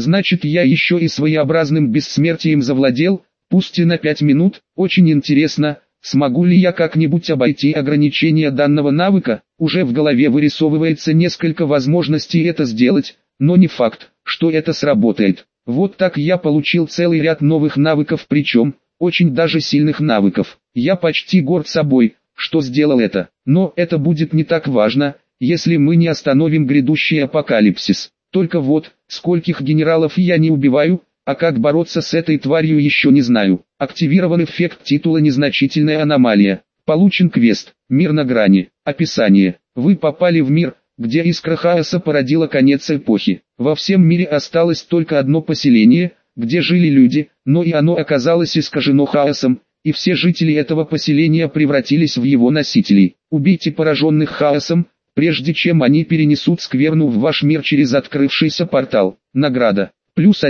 Значит, я еще и своеобразным бессмертием завладел, пусть и на 5 минут. Очень интересно, смогу ли я как-нибудь обойти ограничения данного навыка? Уже в голове вырисовывается несколько возможностей это сделать, но не факт, что это сработает. Вот так я получил целый ряд новых навыков, причем очень даже сильных навыков. Я почти горд собой, что сделал это. Но это будет не так важно, если мы не остановим грядущий апокалипсис. Только вот, скольких генералов я не убиваю, а как бороться с этой тварью еще не знаю. Активирован эффект титула «Незначительная аномалия». Получен квест «Мир на грани». Описание. Вы попали в мир, где искра хаоса породила конец эпохи. Во всем мире осталось только одно поселение, где жили люди, но и оно оказалось искажено хаосом, и все жители этого поселения превратились в его носителей. Убейте пораженных хаосом, прежде чем они перенесут скверну в ваш мир через открывшийся портал. Награда. Плюс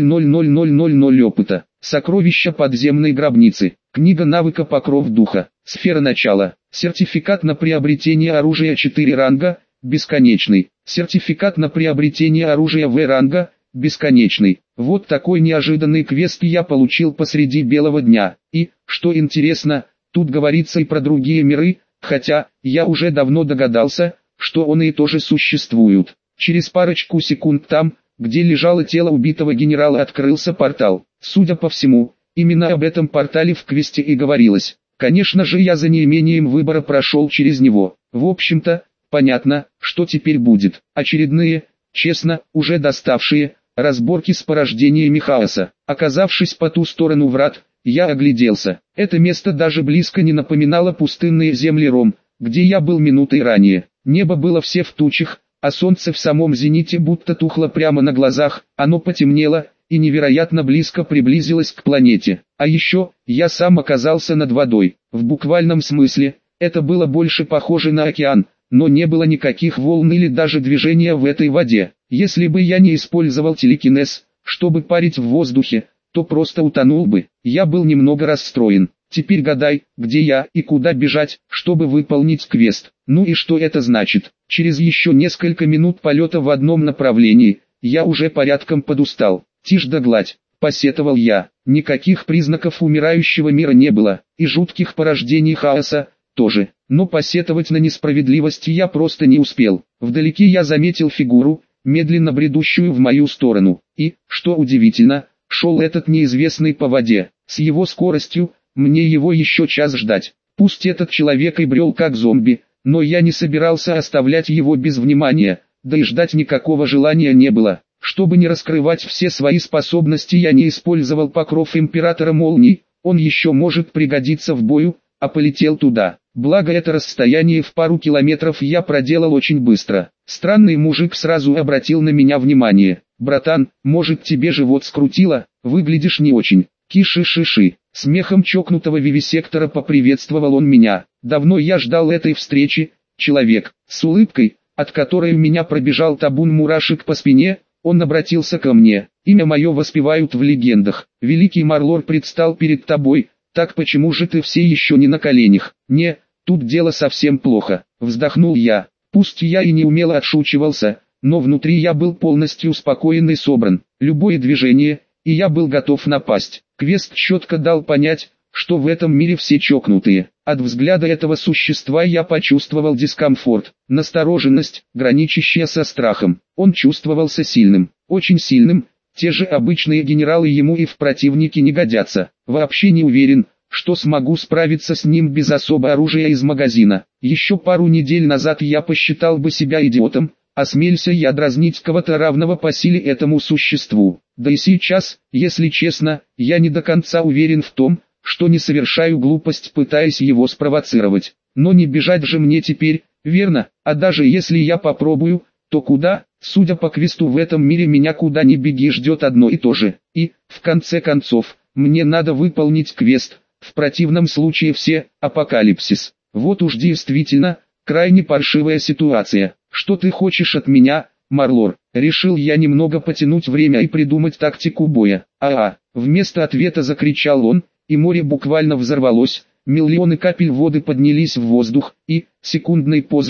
1,00000 опыта. Сокровища подземной гробницы. Книга навыка Покров духа. Сфера начала. Сертификат на приобретение оружия 4 ранга, бесконечный. Сертификат на приобретение оружия В ранга, бесконечный. Вот такой неожиданный квест я получил посреди белого дня. И, что интересно, тут говорится и про другие миры, хотя, я уже давно догадался, что они тоже существуют. Через парочку секунд там, где лежало тело убитого генерала, открылся портал. Судя по всему, именно об этом портале в квесте и говорилось. Конечно же, я за неимением выбора прошел через него. В общем-то, понятно, что теперь будет. Очередные, честно, уже доставшие, разборки с порождениями хаоса. Оказавшись по ту сторону врат, я огляделся. Это место даже близко не напоминало пустынные земли Ром, где я был минутой ранее. Небо было все в тучах, а солнце в самом зените будто тухло прямо на глазах. Оно потемнело и невероятно близко приблизилось к планете. А еще, я сам оказался над водой. В буквальном смысле, это было больше похоже на океан, но не было никаких волн или даже движения в этой воде. Если бы я не использовал телекинез, чтобы парить в воздухе, то просто утонул бы. Я был немного расстроен. Теперь гадай, где я и куда бежать, чтобы выполнить квест. Ну и что это значит? Через еще несколько минут полета в одном направлении, я уже порядком подустал. Тишь да гладь, посетовал я. Никаких признаков умирающего мира не было, и жутких порождений хаоса тоже. Но посетовать на несправедливость я просто не успел. Вдалеке я заметил фигуру, медленно бредущую в мою сторону. И, что удивительно, шел этот неизвестный по воде. С его скоростью, мне его еще час ждать. Пусть этот человек и брел как зомби, но я не собирался оставлять его без внимания, да и ждать никакого желания не было. Чтобы не раскрывать все свои способности, я не использовал покров Императора Молний, он еще может пригодиться в бою, а полетел туда. Благо это расстояние в пару километров я проделал очень быстро. Странный мужик сразу обратил на меня внимание. «Братан, может тебе живот скрутило? Выглядишь не очень». «Киши-шиши». Смехом чокнутого вивисектора поприветствовал он меня. Давно я ждал этой встречи. Человек, с улыбкой, от которой у меня пробежал табун мурашек по спине, он обратился ко мне. «Имя мое воспевают в легендах. Великий Марлор предстал перед тобой, так почему же ты все еще не на коленях?» «Не, тут дело совсем плохо», вздохнул я. Пусть я и не умело отшучивался, но внутри я был полностью спокоен и собран. Любое движение, и я был готов напасть. Квест четко дал понять, что в этом мире все чокнутые. От взгляда этого существа я почувствовал дискомфорт, настороженность, граничащая со страхом. Он чувствовался сильным, очень сильным. Те же обычные генералы ему и в противники не годятся. Вообще не уверен, что смогу справиться с ним без особого оружия из магазина. Еще пару недель назад я посчитал бы себя идиотом, осмелься я дразнить кого-то равного по силе этому существу. Да и сейчас, если честно, я не до конца уверен в том, что не совершаю глупость, пытаясь его спровоцировать. Но не бежать же мне теперь, верно? А даже если я попробую, то куда? Судя по квесту, в этом мире меня куда ни беги ждет одно и то же. И, в конце концов, мне надо выполнить квест, в противном случае все, апокалипсис. Вот уж действительно, крайне паршивая ситуация. Что ты хочешь от меня, Марлор? Решил я немного потянуть время и придумать тактику боя. Вместо ответа закричал он, и море буквально взорвалось. Миллионы капель воды поднялись в воздух, и, секундой позже,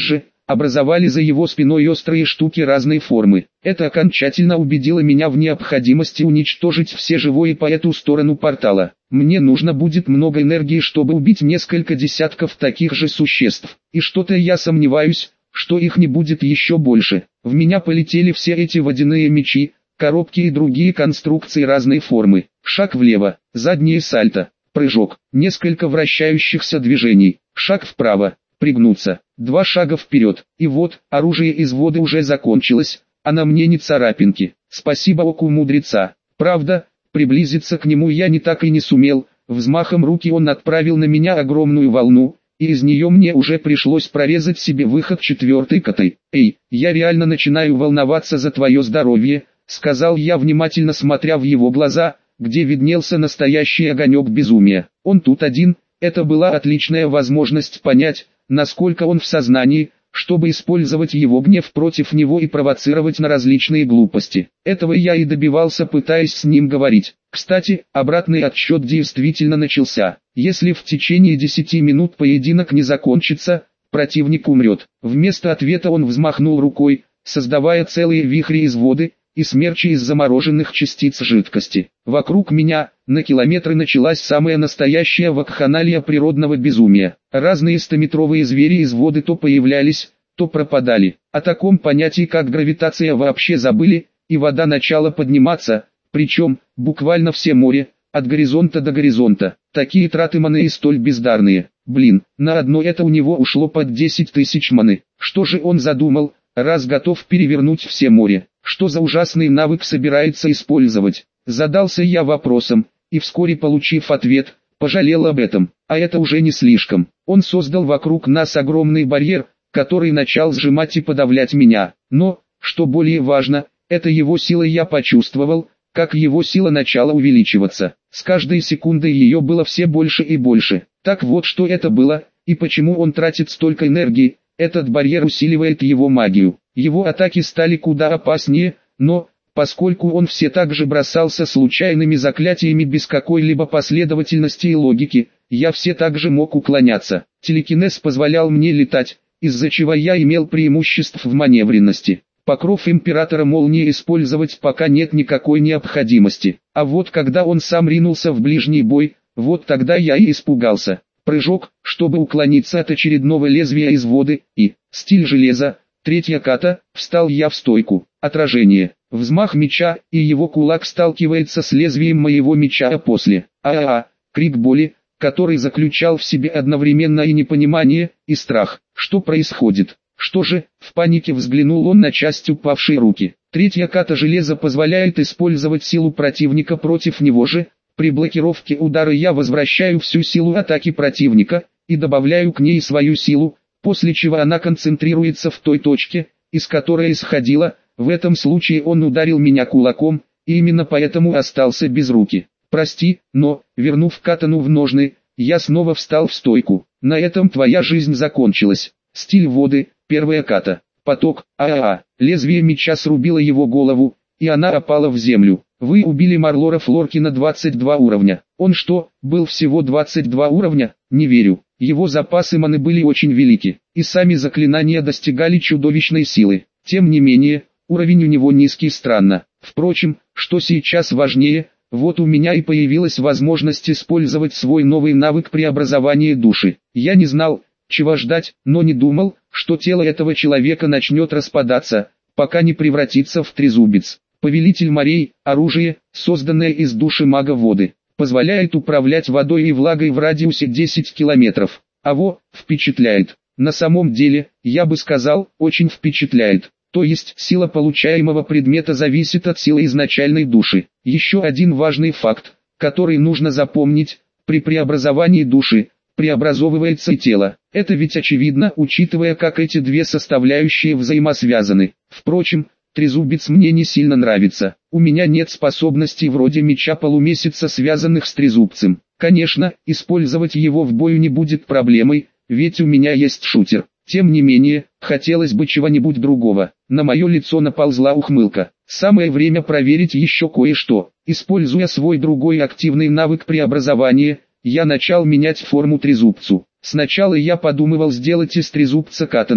образовали за его спиной острые штуки разной формы. Это окончательно убедило меня в необходимости уничтожить все живое по эту сторону портала. Мне нужно будет много энергии, чтобы убить несколько десятков таких же существ. И что-то я сомневаюсь, что их не будет еще больше. В меня полетели все эти водяные мечи, коробки и другие конструкции разной формы. Шаг влево, заднее сальто, прыжок, несколько вращающихся движений, шаг вправо, пригнуться, 2 шага вперед. И вот, оружие из воды уже закончилось, а на мне не царапинки. Спасибо оку мудреца. Правда, приблизиться к нему я не так и не сумел. Взмахом руки он отправил на меня огромную волну, и из нее мне уже пришлось прорезать себе выход 4-й котой. «Эй, я реально начинаю волноваться за твое здоровье», — сказал я, внимательно смотря в его глаза, где виднелся настоящий огонек безумия. Он тут один, это была отличная возможность понять, насколько он в сознании, чтобы использовать его гнев против него и провоцировать на различные глупости. Этого я и добивался, пытаясь с ним говорить. Кстати, обратный отсчет действительно начался. Если в течение 10 минут поединок не закончится, противник умрет. Вместо ответа он взмахнул рукой, создавая целые вихри из воды и смерчи из замороженных частиц жидкости. Вокруг меня, на километры, началась самая настоящая вакханалия природного безумия. Разные 100-метровые звери из воды то появлялись, то пропадали. О таком понятии, как гравитация, вообще забыли, и вода начала подниматься, причем, буквально все море, от горизонта до горизонта. Такие траты маны и столь бездарные. Блин, на одно это у него ушло под 10 тысяч маны. Что же он задумал, раз готов перевернуть все море? Что за ужасный навык собирается использовать? Задался я вопросом, и вскоре, получив ответ, пожалел об этом. А это уже не слишком. Он создал вокруг нас огромный барьер, который начал сжимать и подавлять меня. Но, что более важно, это его сила. Я почувствовал, как его сила начала увеличиваться. С каждой секундой ее было все больше и больше. Так вот, что это было, и почему он тратит столько энергии. Этот барьер усиливает его магию. Его атаки стали куда опаснее, но, поскольку он все так же бросался случайными заклятиями без какой-либо последовательности и логики, я все так же мог уклоняться. Телекинез позволял мне летать, из-за чего я имел преимуществ в маневренности. Покров Императора Молнии использовать пока нет никакой необходимости. А вот когда он сам ринулся в ближний бой, вот тогда я и испугался. Прыжок, чтобы уклониться от очередного лезвия из воды, и стиль железа, 3-я ката, встал я в стойку. Отражение, взмах меча, и его кулак сталкивается с лезвием моего меча, а после крик боли, который заключал в себе одновременно и непонимание, и страх. Что происходит? Что же? В панике взглянул он на часть упавшей руки. 3-я ката железа позволяет использовать силу противника против него же. При блокировке удара я возвращаю всю силу атаки противника и добавляю к ней свою силу, после чего она концентрируется в той точке, из которой исходила. В этом случае он ударил меня кулаком, и именно поэтому остался без руки. Прости, но, вернув катану в ножны, я снова встал в стойку. На этом твоя жизнь закончилась. Стиль воды, 1-я ката. Поток, лезвие меча срубило его голову, и она опала в землю. Вы убили Марлора Флоркина 22 уровня. Он что, был всего 22 уровня? Не верю. Его запасы маны были очень велики, и сами заклинания достигали чудовищной силы. Тем не менее, уровень у него низкий, странно. Впрочем, что сейчас важнее, вот у меня и появилась возможность использовать свой новый навык преобразования души. Я не знал, чего ждать, но не думал, что тело этого человека начнет распадаться, пока не превратится в трезубец. Повелитель морей, оружие, созданное из души мага воды, позволяет управлять водой и влагой в радиусе 10 километров. Впечатляет. На самом деле, я бы сказал, очень впечатляет. То есть, сила получаемого предмета зависит от силы изначальной души. Еще один важный факт, который нужно запомнить: при преобразовании души, преобразовывается и тело. Это ведь очевидно, учитывая, как эти две составляющие взаимосвязаны. Впрочем, трезубец мне не сильно нравится. У меня нет способностей вроде меча полумесяца, связанных с трезубцем. Конечно, использовать его в бою не будет проблемой, ведь у меня есть шутер. Тем не менее, хотелось бы чего-нибудь другого. На мое лицо наползла ухмылка. Самое время проверить еще кое-что. Используя свой другой активный навык преобразования, я начал менять форму трезубцу. Сначала я подумывал сделать из трезубца катану,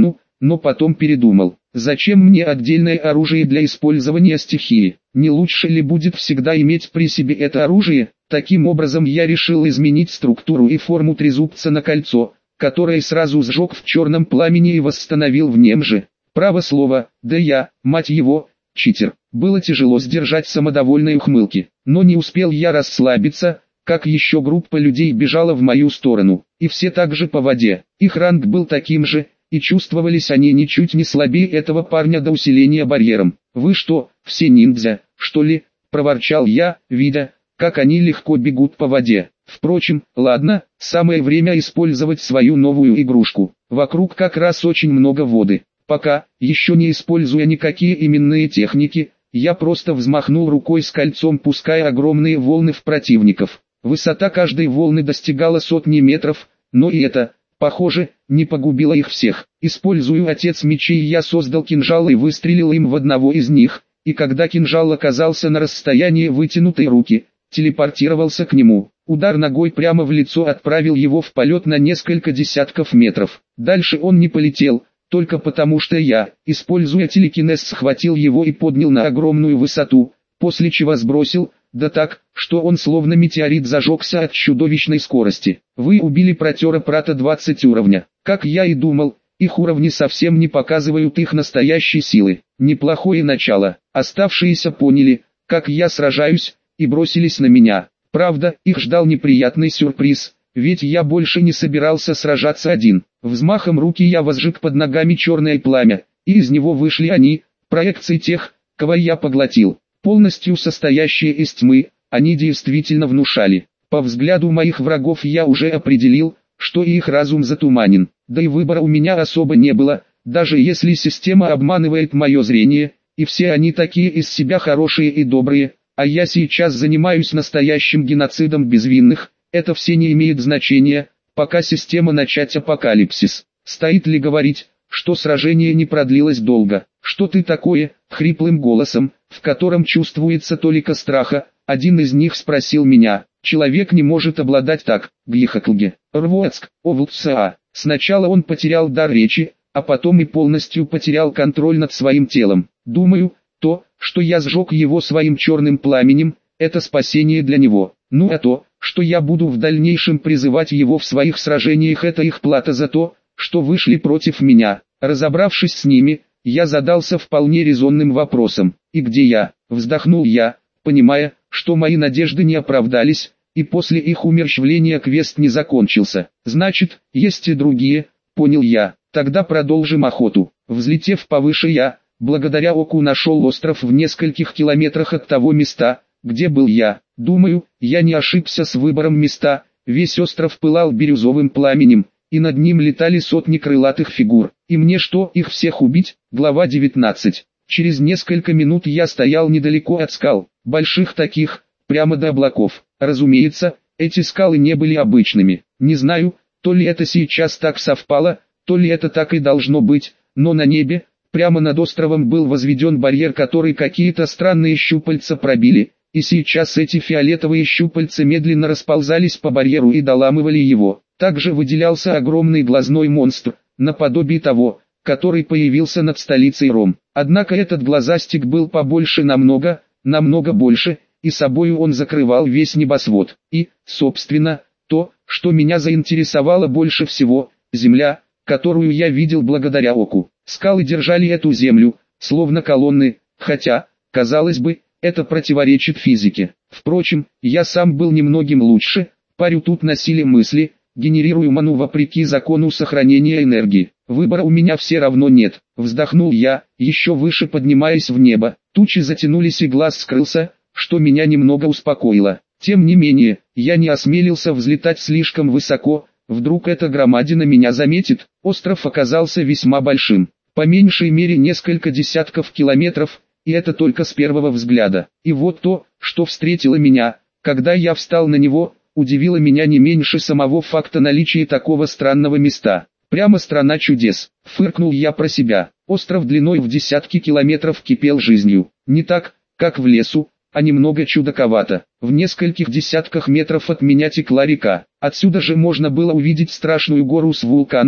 но потом передумал. Зачем мне отдельное оружие для использования стихии? Не лучше ли будет всегда иметь при себе это оружие? Таким образом я решил изменить структуру и форму трезубца на кольцо, которое сразу сжег в черном пламени и восстановил в нем же. Право слово, да я, мать его, читер. Было тяжело сдержать самодовольные ухмылки, но не успел я расслабиться, как еще группа людей бежала в мою сторону, и все так же по воде. Их ранг был таким же, и чувствовались они ничуть не слабее этого парня до усиления барьером. «Вы что, все ниндзя, что ли?» – проворчал я, видя, как они легко бегут по воде. Впрочем, ладно, самое время использовать свою новую игрушку. Вокруг как раз очень много воды. Пока, еще не используя никакие именные техники, я просто взмахнул рукой с кольцом, пуская огромные волны в противников. Высота каждой волны достигала сотни метров, но и это, похоже, не погубило их всех. Используя отец мечей, я создал кинжал и выстрелил им в одного из них, и когда кинжал оказался на расстоянии вытянутой руки, телепортировался к нему. Удар ногой прямо в лицо отправил его в полет на несколько десятков метров. Дальше он не полетел, только потому что я, используя телекинез, схватил его и поднял на огромную высоту, после чего сбросил, да так, что он словно метеорит зажегся от чудовищной скорости. Вы убили протера Прата 20 уровня. Как я и думал, их уровни совсем не показывают их настоящей силы. Неплохое начало. Оставшиеся поняли, как я сражаюсь, и бросились на меня. Правда, их ждал неприятный сюрприз, ведь я больше не собирался сражаться один. Взмахом руки я возжег под ногами черное пламя, и из него вышли они, проекции тех, кого я поглотил. Полностью состоящие из тьмы, они действительно внушали. По взгляду моих врагов я уже определил, что и их разум затуманен. Да и выбора у меня особо не было, даже если система обманывает мое зрение, и все они такие из себя хорошие и добрые, а я сейчас занимаюсь настоящим геноцидом безвинных, это все не имеет значения, пока система начать апокалипсис. Стоит ли говорить, что сражение не продлилось долго? «Что ты такое?» — хриплым голосом, в котором чувствуется толика страха, один из них спросил меня. «Человек не может обладать так, Глихоклге, Рвоцк, Овлца». Сначала он потерял дар речи, а потом и полностью потерял контроль над своим телом. Думаю, то, что я сжег его своим черным пламенем, это спасение для него. Ну а то, что я буду в дальнейшем призывать его в своих сражениях, это их плата за то, что вышли против меня. Разобравшись с ними, я задался вполне резонным вопросом. «И где я?» — вздохнул я, понимая, что мои надежды не оправдались, и после их умерщвления квест не закончился. «Значит, есть и другие», — понял я. «Тогда продолжим охоту». Взлетев повыше, я, благодаря оку, нашел остров в нескольких километрах от того места, где был я. Думаю, я не ошибся с выбором места, весь остров пылал бирюзовым пламенем, и над ним летали сотни крылатых фигур. И мне что, их всех убить? Глава 19. Через несколько минут я стоял недалеко от скал, больших таких, прямо до облаков. Разумеется, эти скалы не были обычными. Не знаю, то ли это сейчас так совпало, то ли это так и должно быть, но на небе, прямо над островом был возведен барьер, который какие-то странные щупальца пробили, и сейчас эти фиолетовые щупальца медленно расползались по барьеру и доламывали его. Также выделялся огромный глазной монстр, наподобие того, который появился над столицей Ром. Однако этот глазастик был побольше намного больше, и собою он закрывал весь небосвод. И, собственно, то, что меня заинтересовало больше всего, земля, которую я видел благодаря оку. Скалы держали эту землю, словно колонны, хотя, казалось бы, это противоречит физике. Впрочем, я сам был немногим лучше, парю тут носили мысли, генерирую ману вопреки закону сохранения энергии. Выбора у меня все равно нет. Вздохнул я, еще выше поднимаясь в небо. Тучи затянулись и глаз скрылся, что меня немного успокоило. Тем не менее, я не осмелился взлетать слишком высоко, вдруг эта громадина меня заметит. Остров оказался весьма большим, по меньшей мере несколько десятков километров, и это только с первого взгляда. И вот то, что встретило меня, когда я встал на него, удивило меня не меньше самого факта наличия такого странного места. Прямо страна чудес, фыркнул я про себя. Остров длиной в десятки километров кипел жизнью. Не так, как в лесу, а немного чудаковато. В нескольких десятках метров от меня текла река. Отсюда же можно было увидеть страшную гору с вулканом,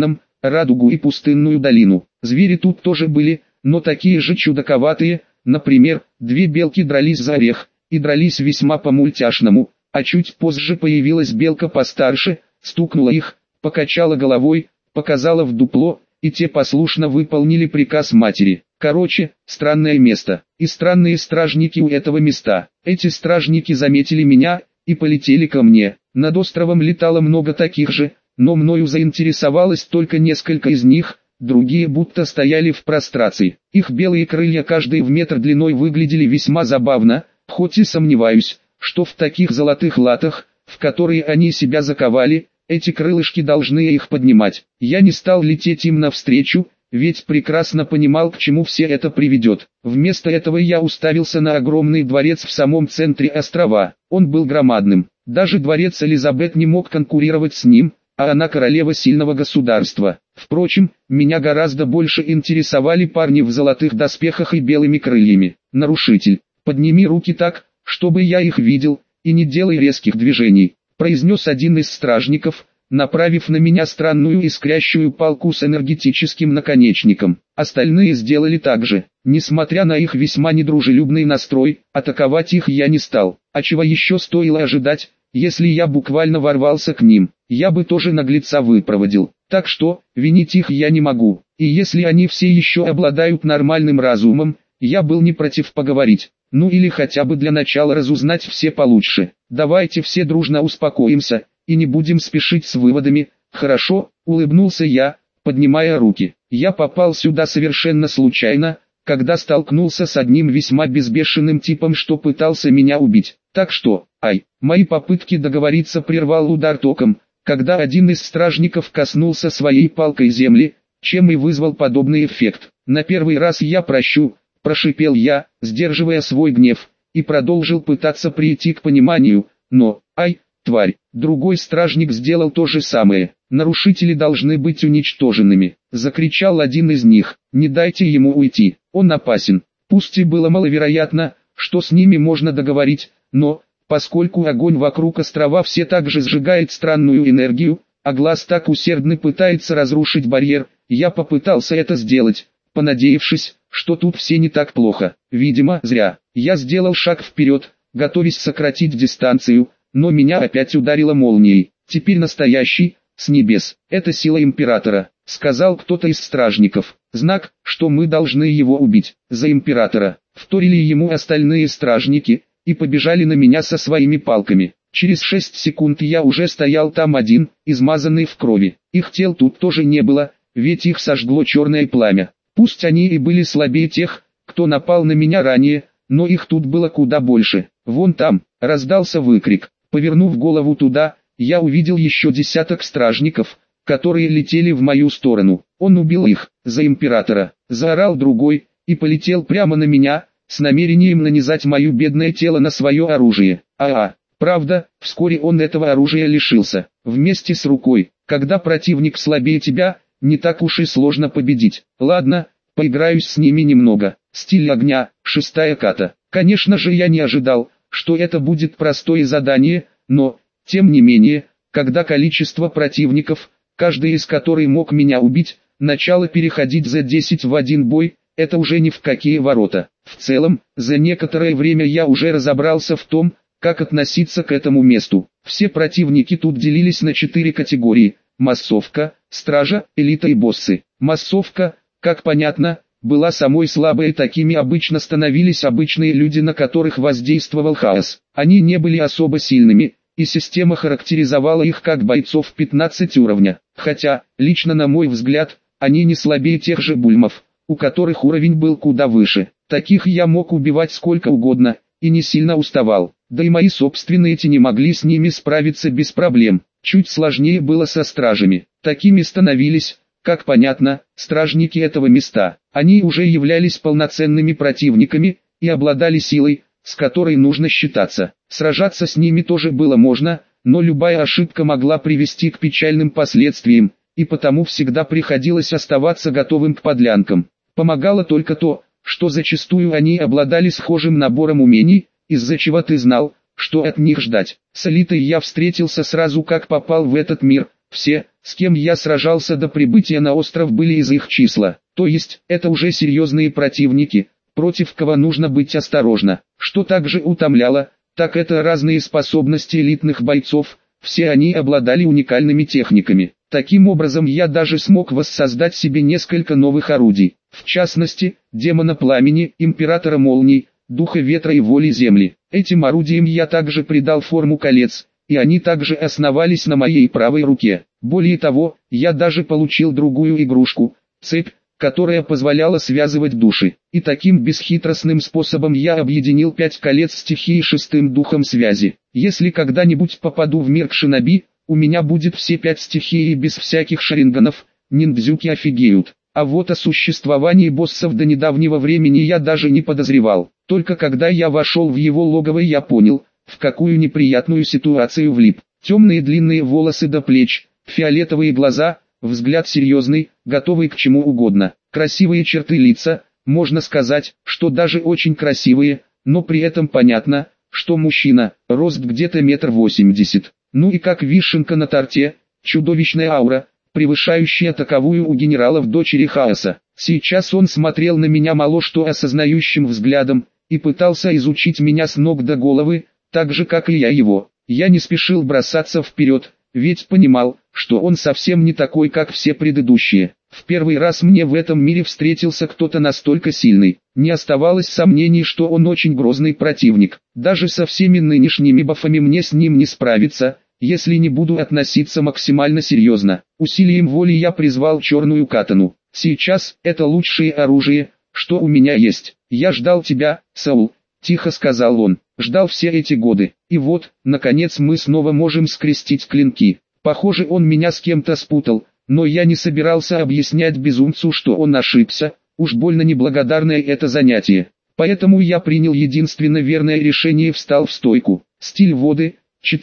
радугу и пустынную долину. Звери тут тоже были, но такие же чудаковатые. Например, две белки дрались за орех, и дрались весьма по-мультяшному, а чуть позже появилась белка постарше, стукнула их, покачала головой, показала в дупло, и те послушно выполнили приказ матери. Короче, странное место, и странные стражники у этого места. Эти стражники заметили меня, и полетели ко мне. Над островом летало много таких же, но мною заинтересовалось только несколько из них, другие будто стояли в прострации. Их белые крылья каждый в метр длиной выглядели весьма забавно, хоть и сомневаюсь, что в таких золотых латах, в которые они себя заковали, эти крылышки должны их поднимать. Я не стал лететь им навстречу, ведь прекрасно понимал, к чему все это приведет. Вместо этого я уставился на огромный дворец в самом центре острова. Он был громадным. Даже дворец Элизабет не мог конкурировать с ним, а она королева сильного государства. Впрочем, меня гораздо больше интересовали парни в золотых доспехах и белыми крыльями. «Нарушитель, подними руки так, чтобы я их видел, и не делай резких движений», произнес один из стражников, направив на меня странную искрящую палку с энергетическим наконечником. Остальные сделали так же. Несмотря на их весьма недружелюбный настрой, атаковать их я не стал. А чего еще стоило ожидать, если я буквально ворвался к ним? Я бы тоже наглеца выпроводил. Так что, винить их я не могу. И если они все еще обладают нормальным разумом, я был не против поговорить. Ну или хотя бы для начала разузнать все получше. Давайте все дружно успокоимся и не будем спешить с выводами. Хорошо, улыбнулся я, поднимая руки. Я попал сюда совершенно случайно, когда столкнулся с одним весьма безбешенным типом, что пытался меня убить. Так что, мои попытки договориться прервал удар током, когда один из стражников коснулся своей палкой земли, чем и вызвал подобный эффект. На первый раз я прощу, прошипел я, сдерживая свой гнев, и продолжил пытаться прийти к пониманию, но, тварь, другой стражник сделал то же самое. Нарушители должны быть уничтоженными, закричал один из них. Не дайте ему уйти, он опасен. Пусть и было маловероятно, что с ними можно договорить, но, поскольку огонь вокруг острова все также сжигает странную энергию, а глаз так усердно пытается разрушить барьер, я попытался это сделать, понадеявшись, что тут все не так плохо. Видимо, зря. Я сделал шаг вперед, готовясь сократить дистанцию, но меня опять ударило молнией. Теперь настоящий, с небес. Это сила императора, сказал кто-то из стражников. Знак, что мы должны его убить. За императора. Вторили ему остальные стражники, и побежали на меня со своими палками. Через 6 секунд я уже стоял там один, измазанный в крови. Их тел тут тоже не было, ведь их сожгло черное пламя. Пусть они и были слабее тех, кто напал на меня ранее, но их тут было куда больше. Вон там, раздался выкрик. Повернув голову туда, я увидел еще десяток стражников, которые летели в мою сторону. Он убил их, за императора, заорал другой, и полетел прямо на меня, с намерением нанизать мое бедное тело на свое оружие. Правда, вскоре он этого оружия лишился, вместе с рукой. Когда противник слабее тебя, не так уж и сложно победить. Ладно, поиграюсь с ними немного. Стиль огня, 6-я ката. Конечно же я не ожидал, что это будет простое задание, но, тем не менее, когда количество противников, каждый из которых мог меня убить, начало переходить за 10 в один бой, это уже ни в какие ворота. В целом, за некоторое время я уже разобрался в том, как относиться к этому месту. Все противники тут делились на 4 категории: массовка, стража, элита и боссы. Массовка, как понятно, была самой слабой, и такими обычно становились обычные люди, на которых воздействовал хаос. Они не были особо сильными, и система характеризовала их как бойцов 15 уровня. Хотя, лично на мой взгляд, они не слабее тех же бульмов, у которых уровень был куда выше. Таких я мог убивать сколько угодно, и не сильно уставал. Да и мои собственные тени могли с ними справиться без проблем. Чуть сложнее было со стражами. Такими становились, как понятно, стражники этого места. Они уже являлись полноценными противниками, и обладали силой, с которой нужно считаться. Сражаться с ними тоже было можно, но любая ошибка могла привести к печальным последствиям, и потому всегда приходилось оставаться готовым к подлянкам. Помогало только то, что зачастую они обладали схожим набором умений, из-за чего ты знал, что от них ждать. С элитой я встретился сразу как попал в этот мир, Все, с кем я сражался до прибытия на остров, были из их числа. То есть, это уже серьезные противники, против кого нужно быть осторожно. Что также утомляло, так это разные способности элитных бойцов, все они обладали уникальными техниками. Таким образом я даже смог воссоздать себе несколько новых орудий, в частности, демона пламени, императора молний, духа ветра и воли земли. Этим орудиям я также придал форму колец, и они также основались на моей правой руке. Более того, я даже получил другую игрушку, цепь, которая позволяла связывать души. И таким бесхитростным способом я объединил 5 колец стихии шестым духом связи. Если когда-нибудь попаду в мир шиноби, у меня будет все 5 стихий и без всяких шаринганов, ниндзюки офигеют. А вот о существовании боссов до недавнего времени я даже не подозревал. Только когда я вошел в его логово, я понял, в какую неприятную ситуацию влип. Темные длинные волосы до плеч, фиолетовые глаза, взгляд серьезный, готовый к чему угодно. Красивые черты лица, можно сказать, что даже очень красивые, но при этом понятно, что мужчина, рост где-то 1,80 м. Ну и как вишенка на торте, чудовищная аура, превышающая таковую у генералов дочери хаоса. Сейчас он смотрел на меня мало что осознающим взглядом, и пытался изучить меня с ног до головы, так же как и я его. Я не спешил бросаться вперед, ведь понимал, что он совсем не такой, как все предыдущие. В первый раз мне в этом мире встретился кто-то настолько сильный. Не оставалось сомнений, что он очень грозный противник. Даже со всеми нынешними бафами мне с ним не справиться, если не буду относиться максимально серьезно. Усилием воли я призвал черную катану. Сейчас это лучшее оружие, что у меня есть. Я ждал тебя, Саул, тихо сказал он. Ждал все эти годы. И вот, наконец мы снова можем скрестить клинки. Похоже, он меня с кем-то спутал, но я не собирался объяснять безумцу, что он ошибся. Уж больно неблагодарное это занятие. Поэтому я принял единственно верное решение и встал в стойку. Стиль воды.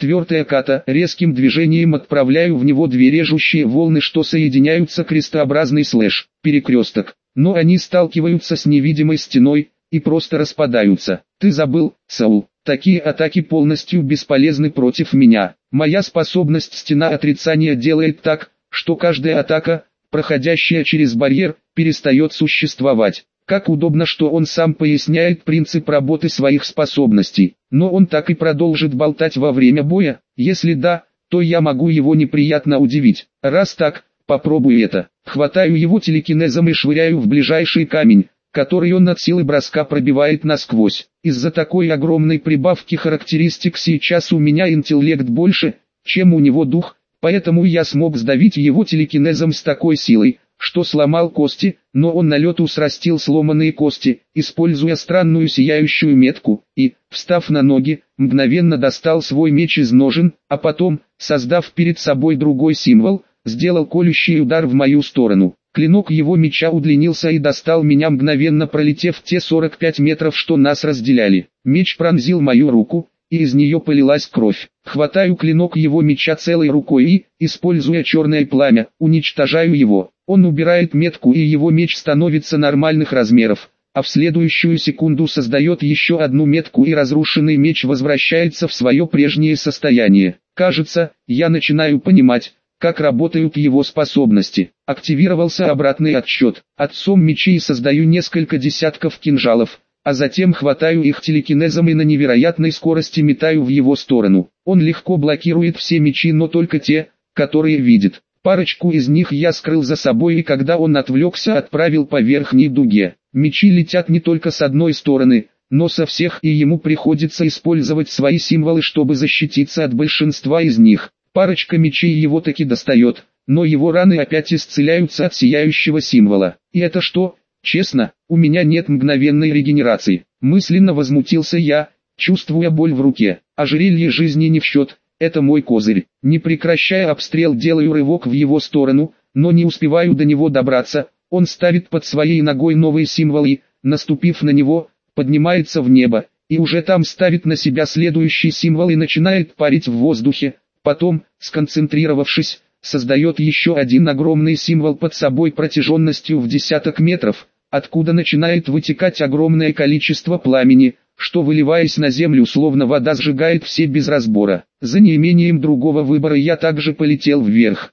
4 ката, резким движением отправляю в него 2 режущие волны, что соединяются крестообразный перекресток. Но они сталкиваются с невидимой стеной и просто распадаются. Ты забыл, Саул, такие атаки полностью бесполезны против меня. Моя способность стена отрицания делает так, что каждая атака, проходящая через барьер, перестает существовать. Как удобно, что он сам поясняет принцип работы своих способностей. Но он так и продолжит болтать во время боя. Если да, то я могу его неприятно удивить. Раз так, попробуй это. Хватаю его телекинезом и швыряю в ближайший камень, который он от силы броска пробивает насквозь. Из-за такой огромной прибавки характеристик сейчас у меня интеллект больше, чем у него дух, поэтому я смог сдавить его телекинезом с такой силой, что сломал кости, но он на лету срастил сломанные кости, используя странную сияющую метку, и, встав на ноги, мгновенно достал свой меч из ножен, а потом, создав перед собой другой символ, сделал колющий удар в мою сторону. Клинок его меча удлинился и достал меня, мгновенно пролетев те 45 метров, что нас разделяли. Меч пронзил мою руку, и из нее полилась кровь. Хватаю клинок его меча целой рукой и, используя черное пламя, уничтожаю его. Он убирает метку, и его меч становится нормальных размеров, а в следующую секунду создает еще одну метку, и разрушенный меч возвращается в свое прежнее состояние. Кажется, я начинаю понимать, как работают его способности. Активировался обратный отсчет. Отцом мечей создаю несколько десятков кинжалов, а затем хватаю их телекинезом и на невероятной скорости метаю в его сторону. Он легко блокирует все мечи, но только те, которые видит. Парочку из них я скрыл за собой, и когда он отвлекся, отправил по верхней дуге. Мечи летят не только с одной стороны, но со всех, и ему приходится использовать свои символы, чтобы защититься от большинства из них. Парочка мечей его таки достает, но его раны опять исцеляются от сияющего символа. И это что? Честно, у меня нет мгновенной регенерации. Мысленно возмутился я, чувствуя боль в руке. Ожерелье жизни не в счет. Это мой козырь. Не прекращая обстрел, делаю рывок в его сторону, но не успеваю до него добраться. Он ставит под своей ногой новый символ и, наступив на него, поднимается в небо, и уже там ставит на себя следующий символ и начинает парить в воздухе. Потом, сконцентрировавшись, создает еще один огромный символ под собой протяженностью в десяток метров, откуда начинает вытекать огромное количество пламени, что, выливаясь на землю, словно вода, сжигает все без разбора. За неимением другого выбора я также полетел вверх.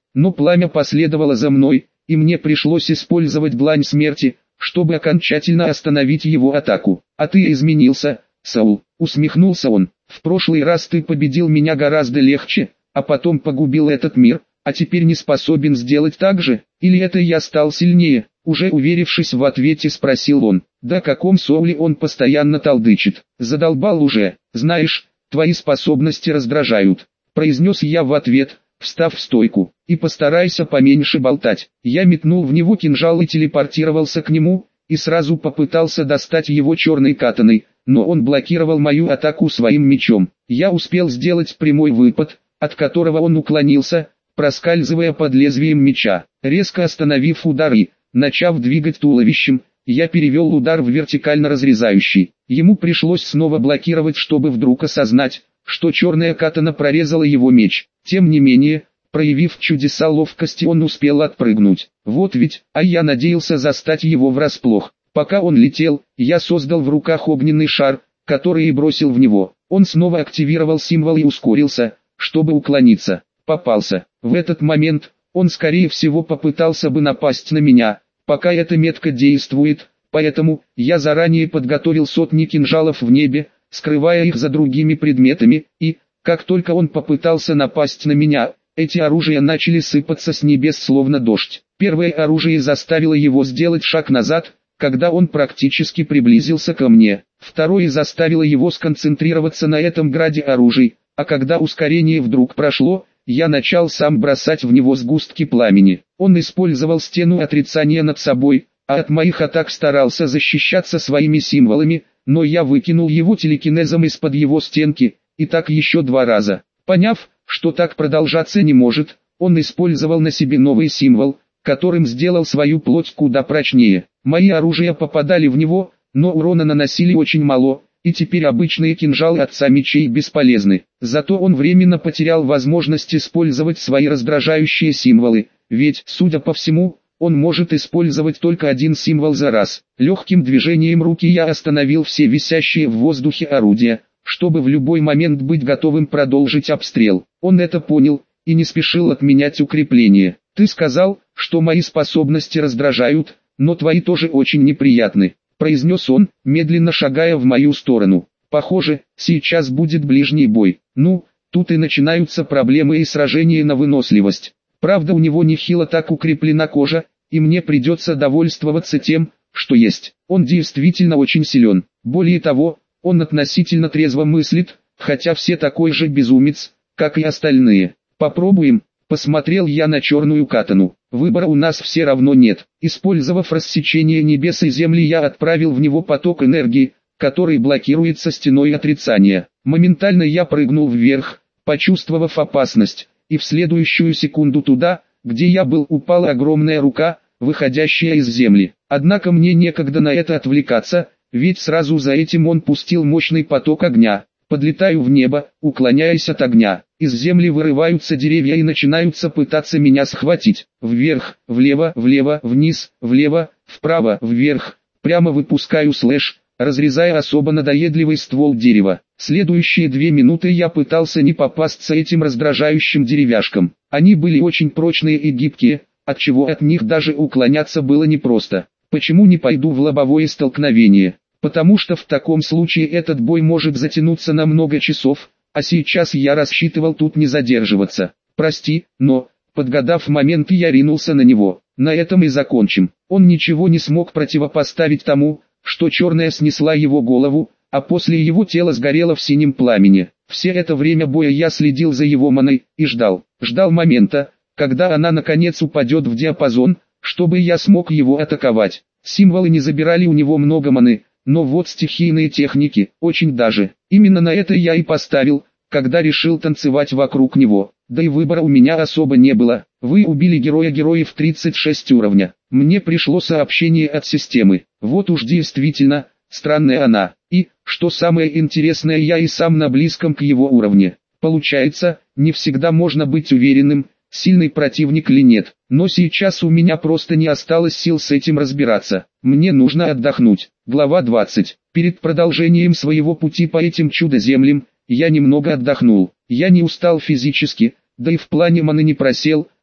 но пламя последовало за мной, и мне пришлось использовать длань смерти, чтобы окончательно остановить его атаку. «А ты изменился, Саул», — усмехнулся он. «В прошлый раз ты победил меня гораздо легче, а потом погубил этот мир, а теперь не способен сделать так же, или это я стал сильнее?» Уже уверившись в ответе, спросил он. «Да о каком Сауле он постоянно толдычит? Задолбал уже. Знаешь, твои способности раздражают», — произнес я в ответ, встав в стойку. «И постарайся поменьше болтать». Я метнул в него кинжал и телепортировался к нему, и сразу попытался достать его черной катаной, но он блокировал мою атаку своим мечом. Я успел сделать прямой выпад, от которого он уклонился, проскальзывая под лезвием меча. Резко остановив удар и, начав двигать туловищем, я перевел удар в вертикально разрезающий. Ему пришлось снова блокировать, чтобы вдруг осознать, что черная катана прорезала его меч. Тем не менее, проявив чудеса ловкости, он успел отпрыгнуть. Вот ведь, а я надеялся застать его врасплох. Пока он летел, я создал в руках огненный шар, который и бросил в него. Он снова активировал символ и ускорился, чтобы уклониться. Попался. В этот момент, он скорее всего попытался бы напасть на меня, пока эта метка действует, поэтому я заранее подготовил сотни кинжалов в небе, скрывая их за другими предметами, и, как только он попытался напасть на меня, эти оружия начали сыпаться с небес словно дождь. Первое оружие заставило его сделать шаг назад, когда он практически приблизился ко мне. Второе заставило его сконцентрироваться на этом граде оружий, а когда ускорение вдруг прошло, я начал сам бросать в него сгустки пламени. Он использовал стену отрицания над собой, а от моих атак старался защищаться своими символами, но я выкинул его телекинезом из-под его стенки, и так еще 2 раза. Поняв, что так продолжаться не может, он использовал на себе новый символ, которым сделал свою плоть куда прочнее. Мои оружия попадали в него, но урона наносили очень мало, и теперь обычные кинжалы отца мечей бесполезны. Зато он временно потерял возможность использовать свои раздражающие символы, ведь, судя по всему, он может использовать только один символ за раз. Легким движением руки я остановил все висящие в воздухе орудия, чтобы в любой момент быть готовым продолжить обстрел. Он это понял, и не спешил отменять укрепление. «Ты сказал, что мои способности раздражают, но твои тоже очень неприятны», — произнес он, медленно шагая в мою сторону. «Похоже, сейчас будет ближний бой. Ну, тут и начинаются проблемы и сражения на выносливость. Правда, у него нехило так укреплена кожа, и мне придется довольствоваться тем, что есть. Он действительно очень силен. Более того, он относительно трезво мыслит, хотя все такой же безумец, как и остальные. Попробуем». Посмотрел я на черную катану. Выбора у нас все равно нет. Использовав рассечение небес и земли, я отправил в него поток энергии, который блокируется стеной отрицания. Моментально я прыгнул вверх, почувствовав опасность, и в следующую секунду туда, где я был, упала огромная рука, выходящая из земли. Однако мне некогда на это отвлекаться, ведь сразу за этим он пустил мощный поток огня. Подлетаю в небо, уклоняясь от огня. Из земли вырываются деревья и начинаются пытаться меня схватить. Вверх, влево, вниз, влево, вправо, вверх. Прямо выпускаю слэш, разрезая особо надоедливый ствол дерева. Следующие 2 минуты я пытался не попасться этим раздражающим деревяшкам. Они были очень прочные и гибкие, отчего от них даже уклоняться было непросто. Почему не пойду в лобовое столкновение? Потому что в таком случае этот бой может затянуться на много часов, а сейчас я рассчитывал тут не задерживаться. Прости, но, подгадав момент, я ринулся на него. На этом и закончим. Он ничего не смог противопоставить тому, что черная снесла его голову, а после его тело сгорело в синем пламени. Все это время боя я следил за его маной и ждал. Ждал момента, когда она наконец упадет в диапазон, чтобы я смог его атаковать. Символы не забирали у него много маны, но вот стихийные техники, очень даже. Именно на это я и поставил, когда решил танцевать вокруг него. Да и выбора у меня особо не было. Вы убили героя героев 36 уровня. Мне пришло сообщение от системы. Вот уж действительно, странная она. И, что самое интересное, я и сам на близком к его уровне. Получается, не всегда можно быть уверенным, сильный противник или нет. Но сейчас у меня просто не осталось сил с этим разбираться. Мне нужно отдохнуть. Глава 20. Перед продолжением своего пути по этим чудо-землям, я немного отдохнул. Я не устал физически, да и в плане маны не просел,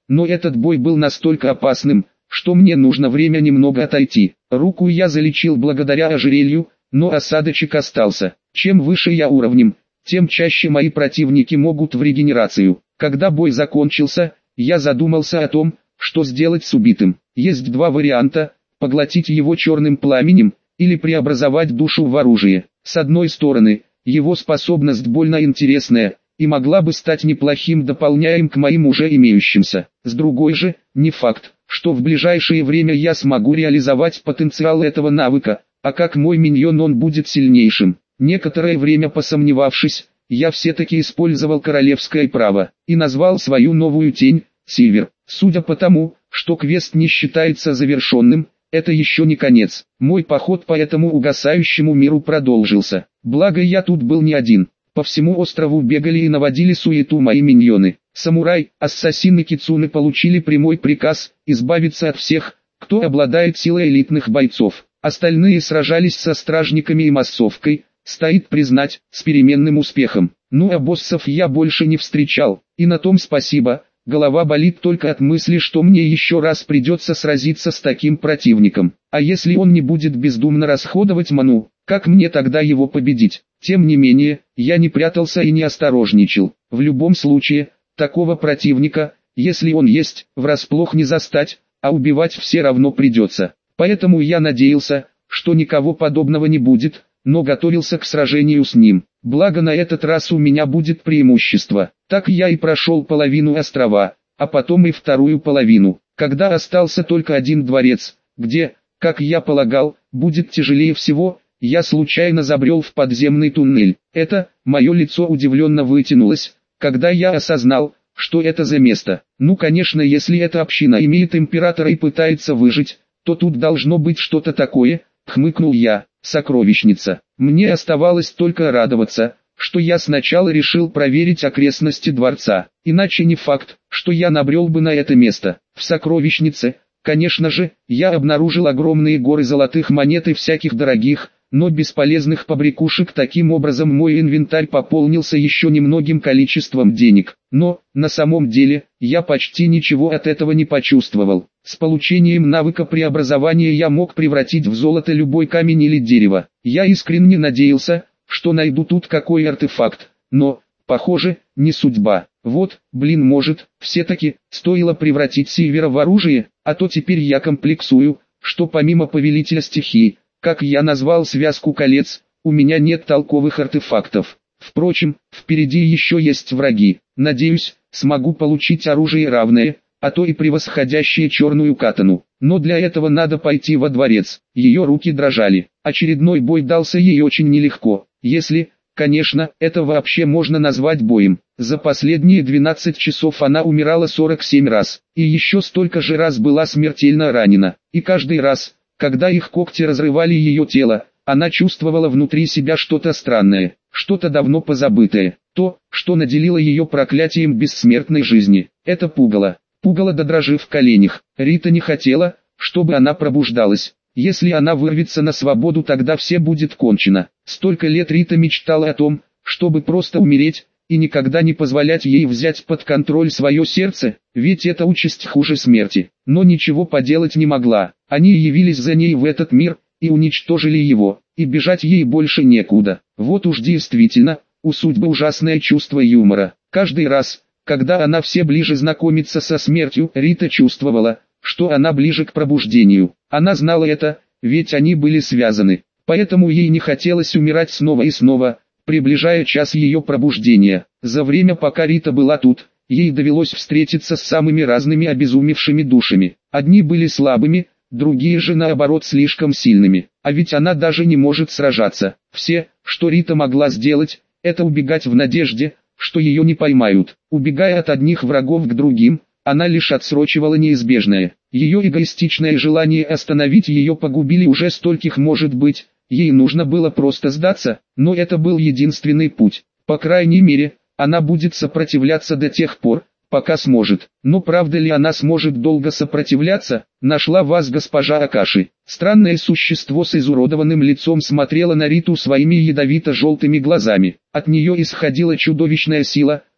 но этот бой был настолько опасным, что мне нужно время немного отойти. Руку я залечил благодаря ожерелью, но осадочек остался. Чем выше я уровнем, тем чаще мои противники могут в регенерацию. Когда бой закончился, я задумался о том, что сделать с убитым. Есть два варианта: поглотить его черным пламенем, или преобразовать душу в оружие. С одной стороны, его способность больно интересная, и могла бы стать неплохим дополняем к моим уже имеющимся. С другой же, не факт, что в ближайшее время я смогу реализовать потенциал этого навыка, а как мой миньон он будет сильнейшим. Некоторое время посомневавшись, я все-таки использовал королевское право, и назвал свою новую тень Сильвер. Судя по тому, что квест не считается завершенным, это еще не конец. Мой поход по этому угасающему миру продолжился. Благо я тут был не один. По всему острову бегали и наводили суету мои миньоны. Самурай, ассасины Кицуны получили прямой приказ избавиться от всех, кто обладает силой элитных бойцов. Остальные сражались со стражниками и массовкой, стоит признать, с переменным успехом. Ну а боссов я больше не встречал, и на том спасибо. Голова болит только от мысли, что мне еще раз придется сразиться с таким противником. А если он не будет бездумно расходовать ману, как мне тогда его победить? Тем не менее, я не прятался и не осторожничал. В любом случае, такого противника, если он есть, врасплох не застать, а убивать все равно придется. Поэтому я надеялся, что никого подобного не будет, но готовился к сражению с ним. Благо на этот раз у меня будет преимущество. Так я и прошел половину острова, а потом и вторую половину. Когда остался только один дворец, где, как я полагал, будет тяжелее всего, я случайно забрел в подземный туннель. Мое лицо удивленно вытянулось, когда я осознал, что это за место. Ну конечно, если эта община имеет императора и пытается выжить, то тут должно быть что-то такое, хмыкнул я. Сокровищница. Мне оставалось только радоваться, что я сначала решил проверить окрестности дворца, иначе не факт, что я набрел бы на это место. В сокровищнице, конечно же, я обнаружил огромные горы золотых монет и всяких дорогих, но бесполезных побрякушек. Таким образом мой инвентарь пополнился еще немногим количеством денег. Но, на самом деле, я почти ничего от этого не почувствовал. С получением навыка преобразования я мог превратить в золото любой камень или дерево. Я искренне надеялся, что найду тут какой артефакт, но, похоже, не судьба. Вот, может, все-таки, стоило превратить Сильвера в оружие, а то теперь я комплексую, что помимо повелителя стихий, как я назвал связку колец, у меня нет толковых артефактов. Впрочем, впереди еще есть враги. Надеюсь, смогу получить оружие равное, а то и превосходящее черную катану. Но для этого надо пойти во дворец. Ее руки дрожали. Очередной бой дался ей очень нелегко. Если, конечно, это вообще можно назвать боем. За последние 12 часов она умирала 47 раз. И еще столько же раз была смертельно ранена. И каждый раз, когда их когти разрывали ее тело, она чувствовала внутри себя что-то странное, что-то давно позабытое. То, что наделило ее проклятием бессмертной жизни. Это пугало до дрожи в коленях. Рита не хотела, чтобы она пробуждалась. Если она вырвется на свободу, тогда все будет кончено. Столько лет Рита мечтала о том, чтобы просто умереть, и никогда не позволять ей взять под контроль свое сердце, ведь эта участь хуже смерти. Но ничего поделать не могла. Они явились за ней в этот мир, и уничтожили его, и бежать ей больше некуда. Вот уж действительно, у судьбы ужасное чувство юмора. Каждый раз, когда она все ближе знакомится со смертью, Рита чувствовала, что она ближе к пробуждению. Она знала это, ведь они были связаны. Поэтому ей не хотелось умирать снова и снова, приближая час ее пробуждения. За время, пока Рита была тут, ей довелось встретиться с самыми разными обезумевшими душами. Одни были слабыми, другие же наоборот слишком сильными. А ведь она даже не может сражаться. Все, что Рита могла сделать, это убегать в надежде, что ее не поймают. Убегая от одних врагов к другим, она лишь отсрочивала неизбежное. Ее эгоистичное желание остановить ее погубили уже стольких. Может быть, ей нужно было просто сдаться, но это был единственный путь. По крайней мере, она будет сопротивляться до тех пор, пока сможет. Но правда ли она сможет долго сопротивляться? Нашла вас госпожа Акаши. Странное существо с изуродованным лицом смотрело на Риту своими ядовито-желтыми глазами. От нее исходила чудовищная сила,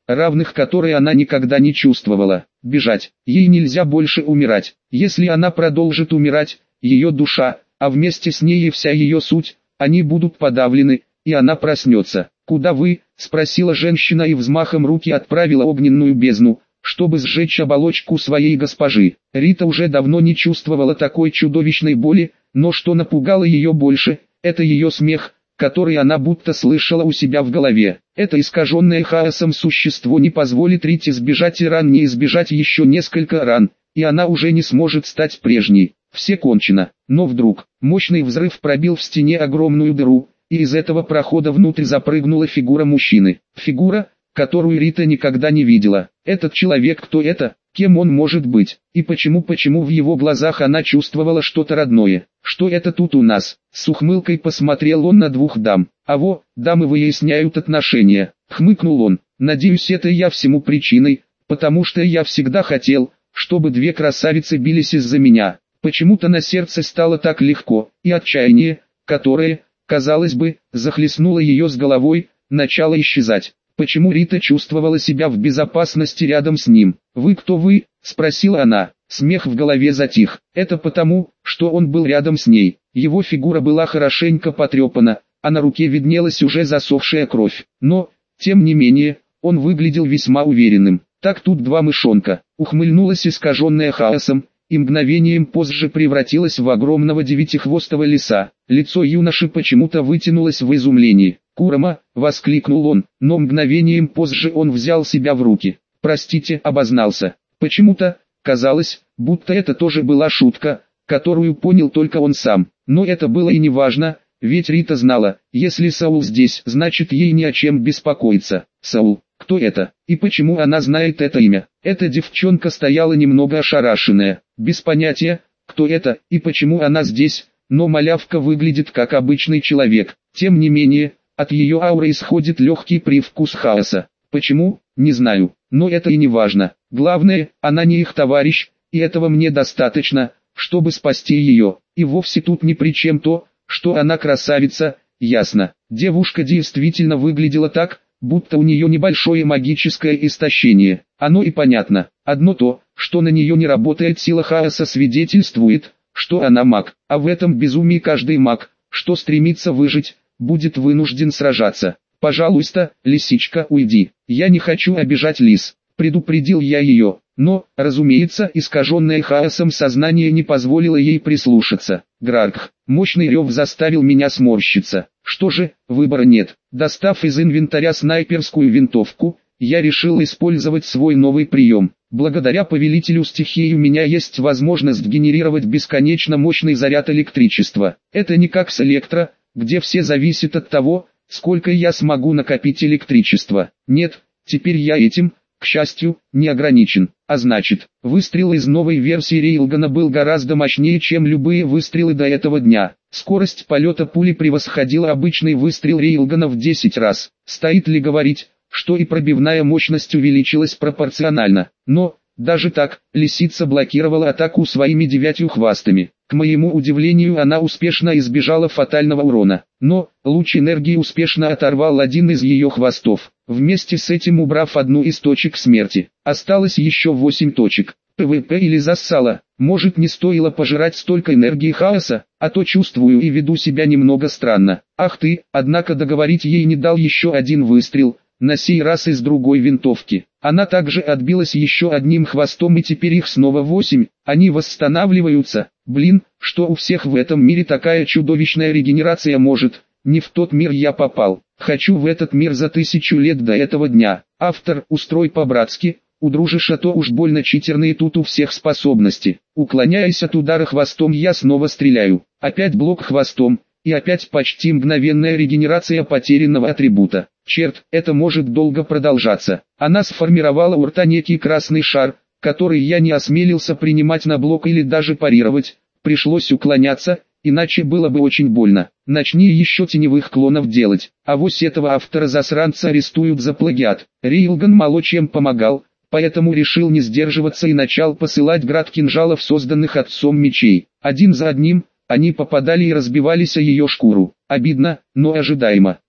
равных которой она никогда не чувствовала. Бежать. Ей нельзя больше умирать. Если она продолжит умирать, ее душа, а вместе с ней и вся ее суть, они будут подавлены, и она проснется. «Куда вы?» – спросила женщина и взмахом руки отправила огненную бездну, чтобы сжечь оболочку своей госпожи. Рита уже давно не чувствовала такой чудовищной боли, но что напугало ее больше, это ее смех, который она будто слышала у себя в голове. Это искаженное хаосом существо не позволит Рите сбежать и ран не избежать еще несколько ран, и она уже не сможет стать прежней. Все кончено. Но вдруг, мощный взрыв пробил в стене огромную дыру, и из этого прохода внутрь запрыгнула фигура мужчины. Фигура, которую Рита никогда не видела. Этот человек, кто это? Кем он может быть? И почему в его глазах она чувствовала что-то родное? Что это тут у нас? С ухмылкой посмотрел он на двух дам. А во, дамы выясняют отношения. Хмыкнул он. Надеюсь, это я всему причиной, потому что я всегда хотел, чтобы две красавицы бились из-за меня. Почему-то на сердце стало так легко, и отчаяние, которое, казалось бы, захлестнуло ее с головой, начало исчезать. Почему Рита чувствовала себя в безопасности рядом с ним? «Вы кто вы?» – спросила она. Смех в голове затих. Это потому, что он был рядом с ней. Его фигура была хорошенько потрепана, а на руке виднелась уже засохшая кровь. Но, тем не менее, он выглядел весьма уверенным. «Так тут два мышонка», – ухмыльнулась искаженная хаосом, и мгновением позже превратилась в огромного девятихвостого лиса. Лицо юноши почему-то вытянулось в изумлении. «Курама!» – воскликнул он, но мгновением позже он взял себя в руки. «Простите», – обознался. Почему-то казалось, будто это тоже была шутка, которую понял только он сам. Но это было и не важно, ведь Рита знала, если Саул здесь, значит ей не о чем беспокоиться. Саул, кто это? И почему она знает это имя? Эта девчонка стояла немного ошарашенная, без понятия, кто это и почему она здесь, но малявка выглядит как обычный человек. Тем не менее, от ее ауры исходит легкий привкус хаоса. Почему? Не знаю, но это и не важно. Главное, она не их товарищ, и этого мне достаточно, чтобы спасти ее. И вовсе тут ни при чем то, что она красавица, ясно. Девушка действительно выглядела так, будто у нее небольшое магическое истощение. Оно и понятно. Одно то, что на нее не работает сила хаоса, свидетельствует, что она маг. А в этом безумии каждый маг, что стремится выжить, будет вынужден сражаться. «Пожалуйста, лисичка, уйди. Я не хочу обижать лис», — предупредил я ее. Но, разумеется, искаженное хаосом сознание не позволило ей прислушаться. Грарх, мощный рев заставил меня сморщиться. Что же, выбора нет. Достав из инвентаря снайперскую винтовку, я решил использовать свой новый прием. Благодаря повелителю стихии у меня есть возможность генерировать бесконечно мощный заряд электричества. Это не как с электро, где все зависит от того, сколько я смогу накопить электричества. Нет, теперь я этим, к счастью, не ограничен. А значит, выстрел из новой версии Рейлгана был гораздо мощнее, чем любые выстрелы до этого дня. Скорость полета пули превосходила обычный выстрел Рейлгана в 10 раз. Стоит ли говорить, что и пробивная мощность увеличилась пропорционально. Но, даже так, лисица блокировала атаку своими 9 хвостами. К моему удивлению, она успешно избежала фатального урона. Но, луч энергии успешно оторвал один из ее хвостов, вместе с этим убрав одну из точек смерти. Осталось еще 8 точек. ПВП или зассала. Может, не стоило пожирать столько энергии хаоса, а то чувствую и веду себя немного странно. Ах ты, однако договорить ей не дал еще один выстрел, на сей раз из другой винтовки. Она также отбилась еще одним хвостом, и теперь их снова 8, они восстанавливаются. Блин, что у всех в этом мире такая чудовищная регенерация может? Не в тот мир я попал. Хочу в этот мир за 1000 лет до этого дня. Автор, устрой по-братски, удружишь, а то уж больно читерные тут у всех способности. Уклоняясь от удара хвостом, я снова стреляю. Опять блок хвостом, и опять почти мгновенная регенерация потерянного атрибута. Черт, это может долго продолжаться. Она сформировала у рта некий красный шар, который я не осмелился принимать на блок или даже парировать. Пришлось уклоняться, иначе было бы очень больно. Начни еще теневых клонов делать. Авось этого автора-засранца арестуют за плагиат. Рейлган мало чем помогал, поэтому решил не сдерживаться и начал посылать град кинжалов, созданных отцом мечей. Один за одним, они попадали и разбивались о ее шкуру. Обидно, но ожидаемо.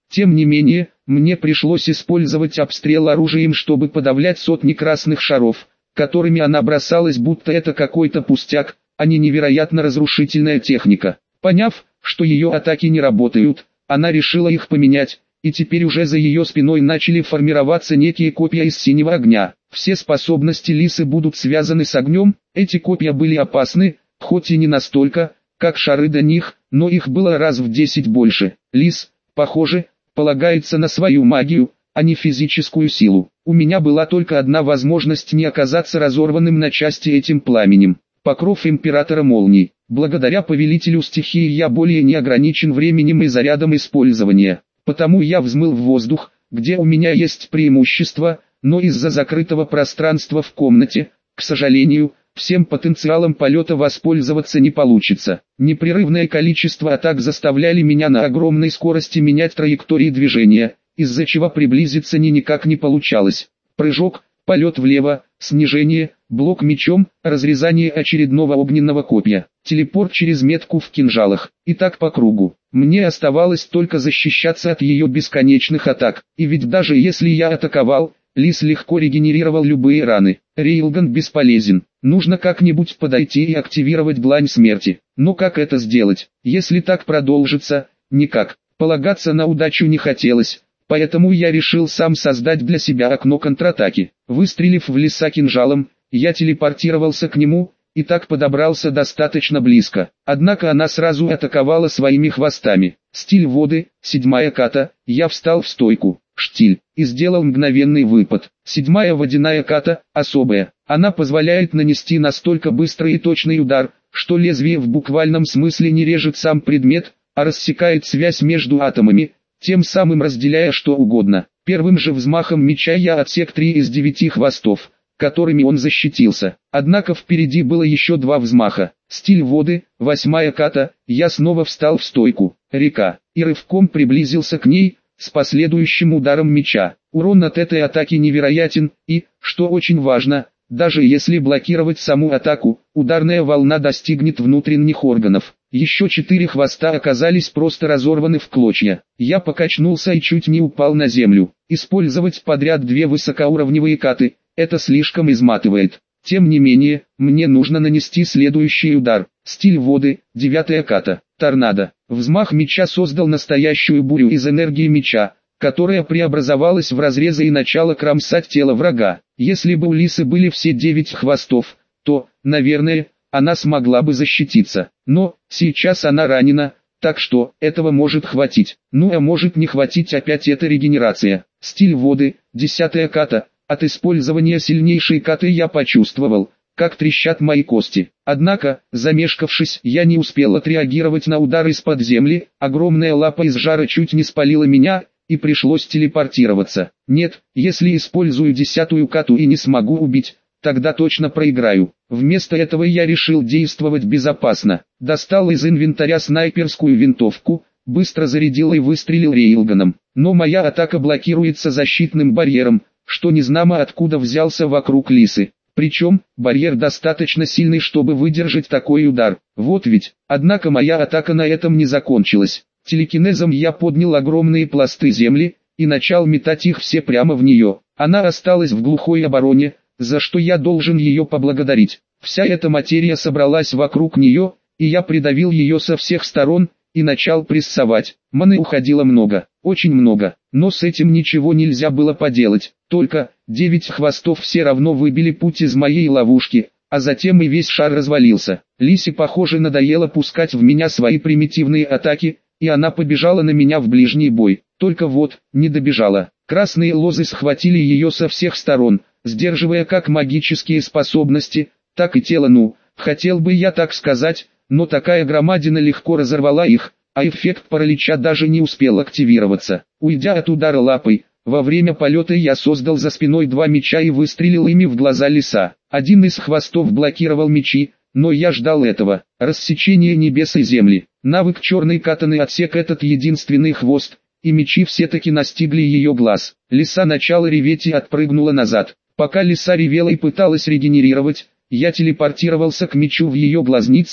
Тем не менее, мне пришлось использовать обстрел оружием, чтобы подавлять сотни красных шаров, которыми она бросалась, будто это какой-то пустяк, а не невероятно разрушительная техника. Поняв, что ее атаки не работают, она решила их поменять, и теперь уже за ее спиной начали формироваться некие копья из синего огня. Все способности лисы будут связаны с огнем, эти копья были опасны, хоть и не настолько, как шары до них, но их было раз в 10 больше. Лис, похоже, полагается на свою магию, а не физическую силу. У меня была только одна возможность не оказаться разорванным на части этим пламенем. Покров Императора Молний. Благодаря повелителю стихии я более не ограничен временем и зарядом использования. Потому я взмыл в воздух, где у меня есть преимущество, но из-за закрытого пространства в комнате, к сожалению, всем потенциалом полета воспользоваться не получится. Непрерывное количество атак заставляли меня на огромной скорости менять траектории движения, из-за чего приблизиться никак не получалось. Прыжок, полет влево, снижение, блок мечом, разрезание очередного огненного копья, телепорт через метку в кинжалах, и так по кругу. Мне оставалось только защищаться от ее бесконечных атак, и ведь даже если я атаковал, лис легко регенерировал любые раны. Рейлган бесполезен, нужно как-нибудь подойти и активировать длань смерти. Но как это сделать? Если так продолжится, никак. Полагаться на удачу не хотелось. Поэтому я решил сам создать для себя окно контратаки. Выстрелив в лиса кинжалом, я телепортировался к нему, и так подобрался достаточно близко. Однако она сразу атаковала своими хвостами. Стиль воды, 7-я ката, я встал в стойку, штиль, и сделал мгновенный выпад. 7-я водяная ката, особая. Она позволяет нанести настолько быстрый и точный удар, что лезвие в буквальном смысле не режет сам предмет, а рассекает связь между атомами, тем самым разделяя что угодно. Первым же взмахом меча я отсек 3 из 9 хвостов, которыми он защитился. Однако впереди было еще 2 взмаха. Стиль воды, 8-я ката, я снова встал в стойку, река, и рывком приблизился к ней, с последующим ударом меча. Урон от этой атаки невероятен, и, что очень важно, даже если блокировать саму атаку, ударная волна достигнет внутренних органов. Еще 4 хвоста оказались просто разорваны в клочья. Я покачнулся и чуть не упал на землю. Использовать подряд 2 высокоуровневые каты – это слишком изматывает. Тем не менее, мне нужно нанести следующий удар. Стиль воды, 9-я ката, торнадо. Взмах меча создал настоящую бурю из энергии меча, которая преобразовалась в разрезы и начала кромсать тело врага. Если бы у лисы были все 9 хвостов, то, наверное, она смогла бы защититься. Но, сейчас она ранена, так что, этого может хватить. Ну а может не хватить, опять эта регенерация. Стиль воды, 10-я ката. От использования сильнейшей каты я почувствовал, как трещат мои кости. Однако, замешкавшись, я не успел отреагировать на удар из-под земли, огромная лапа из жара чуть не спалила меня, и пришлось телепортироваться. Нет, если использую 10-ю кату и не смогу убить, тогда точно проиграю. Вместо этого я решил действовать безопасно. Достал из инвентаря снайперскую винтовку, быстро зарядил и выстрелил рейлганом. Но моя атака блокируется защитным барьером, что незнамо откуда взялся вокруг лисы. Причем, барьер достаточно сильный, чтобы выдержать такой удар. Вот ведь. Однако моя атака на этом не закончилась. Телекинезом я поднял огромные пласты земли, и начал метать их все прямо в нее. Она осталась в глухой обороне, за что я должен ее поблагодарить. Вся эта материя собралась вокруг нее, и я придавил ее со всех сторон, и начал прессовать. Маны уходило много, очень много, но с этим ничего нельзя было поделать. Только 9 хвостов все равно выбили путь из моей ловушки, а затем и весь шар развалился. Лисе, похоже, надоело пускать в меня свои примитивные атаки, и она побежала на меня в ближний бой. Только вот, не добежала. Красные лозы схватили ее со всех сторон, сдерживая как магические способности, так и тело. Ну, хотел бы я так сказать, но такая громадина легко разорвала их, а эффект паралича даже не успел активироваться. Уйдя от удара лапой, во время полета я создал за спиной 2 меча и выстрелил ими в глаза лиса. Один из хвостов блокировал мечи, но я ждал этого. Рассечение небес и земли. Навык черной катаны отсек этот единственный хвост, и мечи все-таки настигли ее глаз. Лиса начала реветь и отпрыгнула назад. Пока лиса ревела и пыталась регенерировать, я телепортировался к мечу в ее глазницах,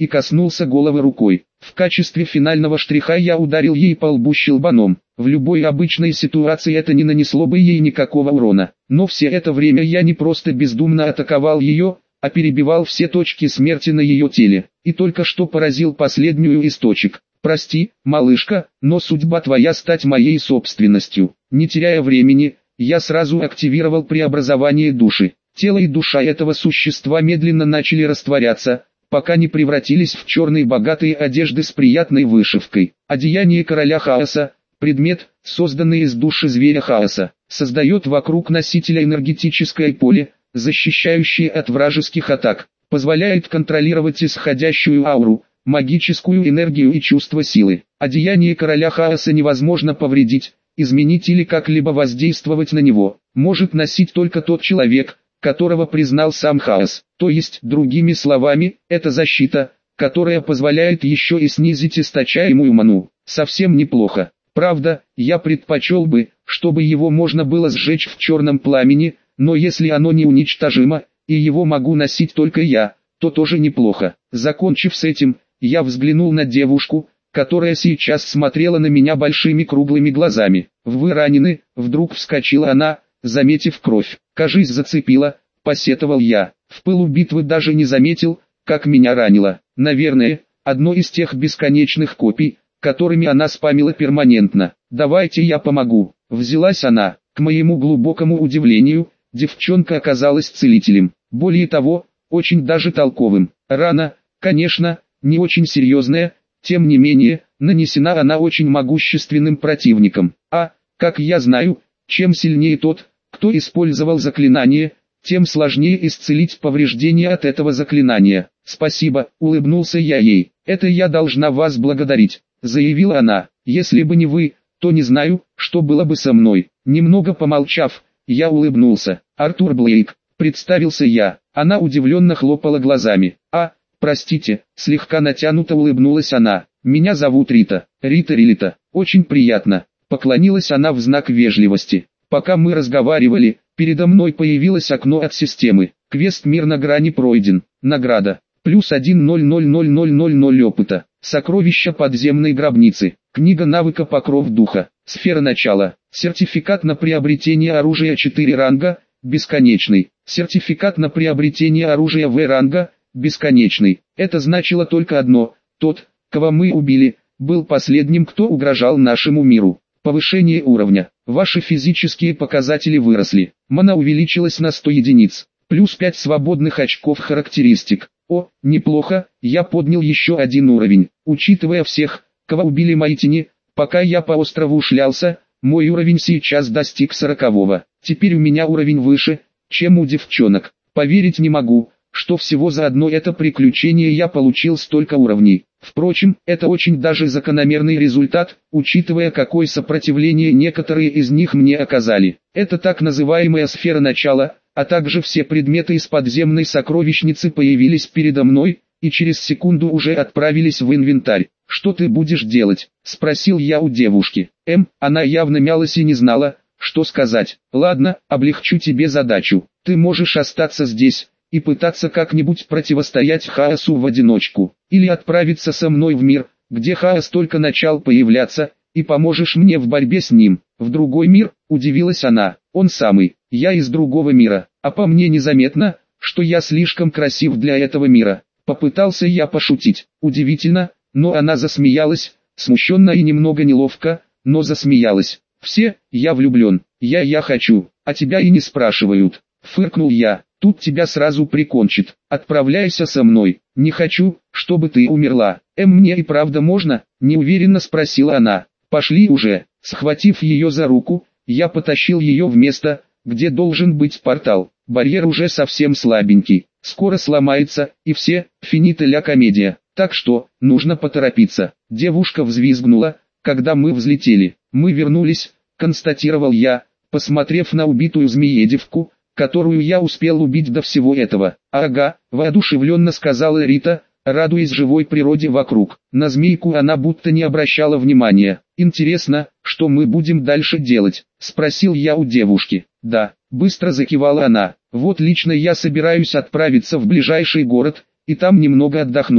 и коснулся головы рукой. В качестве финального штриха я ударил ей по лбу щелбаном. В любой обычной ситуации это не нанесло бы ей никакого урона. Но все это время я не просто бездумно атаковал ее, а перебивал все точки смерти на ее теле. И только что поразил последнюю из точек. «Прости, малышка, но судьба твоя стать моей собственностью». Не теряя времени, я сразу активировал преобразование души. Тело и душа этого существа медленно начали растворяться, пока не превратились в черные богатые одежды с приятной вышивкой. Одеяние короля хаоса, предмет, созданный из души зверя хаоса, создает вокруг носителя энергетическое поле, защищающее от вражеских атак, позволяет контролировать исходящую ауру, магическую энергию и чувство силы. Одеяние короля хаоса невозможно повредить, изменить или как-либо воздействовать на него. Может носить только тот человек, которого признал сам хаос. То есть, другими словами, это защита, которая позволяет еще и снизить источаемую ману. Совсем неплохо. Правда, я предпочел бы, чтобы его можно было сжечь в черном пламени, но если оно неуничтожимо, и его могу носить только я, то тоже неплохо. Закончив с этим, я взглянул на девушку, которая сейчас смотрела на меня большими круглыми глазами. «Вы ранены?» — вдруг вскочила она, заметив кровь. «Кажись, зацепила», — посетовал я. В пылу битвы даже не заметил, как меня ранило. Наверное, одно из тех бесконечных копий, которыми она спамила перманентно. «Давайте я помогу». Взялась она. К моему глубокому удивлению, девчонка оказалась целителем. Более того, очень даже толковым. Рана, конечно, не очень серьезная, тем не менее, нанесена она очень могущественным противником. А, как я знаю, чем сильнее тот, кто использовал заклинание, тем сложнее исцелить повреждения от этого заклинания. «Спасибо», — улыбнулся я ей. «Это я должна вас благодарить», — заявила она. «Если бы не вы, то не знаю, что было бы со мной». Немного помолчав, я улыбнулся. «Артур Блейк», — представился я. Она удивленно хлопала глазами. «Простите», — слегка натянуто улыбнулась она. «Меня зовут Рита». «Рита, очень приятно», — поклонилась она в знак вежливости. Пока мы разговаривали, передо мной появилось окно от системы. Квест «Мир на грани» пройден. Награда. +1 00000 опыта. Сокровища подземной гробницы. Книга навыка «Покров духа». Сфера начала. Сертификат на приобретение оружия 4 ранга, бесконечный. Сертификат на приобретение оружия В ранга, бесконечный. Это значило только одно: тот, кого мы убили, был последним, кто угрожал нашему миру. Повышение уровня. Ваши физические показатели выросли. Мана увеличилась на 100 единиц. +5 свободных очков характеристик. О, неплохо, я поднял еще один уровень. Учитывая всех, кого убили мои тени, пока я по острову шлялся, мой уровень сейчас достиг 40-го. Теперь у меня уровень выше, чем у девчонок. Поверить не могу, что всего за одно это приключение я получил столько уровней. Впрочем, это очень даже закономерный результат, учитывая, какое сопротивление некоторые из них мне оказали. Это так называемая сфера начала, а также все предметы из подземной сокровищницы появились передо мной, и через секунду уже отправились в инвентарь. «Что ты будешь делать?» – спросил я у девушки. Она явно мялась и не знала, что сказать. «Ладно, облегчу тебе задачу. Ты можешь остаться здесь и пытаться как-нибудь противостоять хаосу в одиночку, или отправиться со мной в мир, где хаос только начал появляться, и поможешь мне в борьбе с ним». «В другой мир?» – удивилась она. «Он самый, я из другого мира, а по мне незаметно, что я слишком красив для этого мира». Попытался я пошутить. Удивительно, но она засмеялась, смущенно и немного неловко, но засмеялась. «Все, я влюблен, я хочу, а тебя и не спрашивают». Фыркнул я. «Тут тебя сразу прикончит. Отправляйся со мной. Не хочу, чтобы ты умерла». Мне и правда можно?» – неуверенно спросила она. «Пошли уже». Схватив ее за руку, я потащил ее в место, где должен быть портал. Барьер уже совсем слабенький, скоро сломается, и все, финита ля комедия. Так что, нужно поторопиться. Девушка взвизгнула, когда мы взлетели. «Мы вернулись», – констатировал я, посмотрев на убитую змеедевку, которую я успел убить до всего этого. «Ага», – воодушевленно сказала Рита, радуясь живой природе вокруг. На змейку она будто не обращала внимания. «Интересно, что мы будем дальше делать?» – спросил я у девушки. «Да», – быстро закивала она. «Вот лично я собираюсь отправиться в ближайший город, и там немного отдохнуть.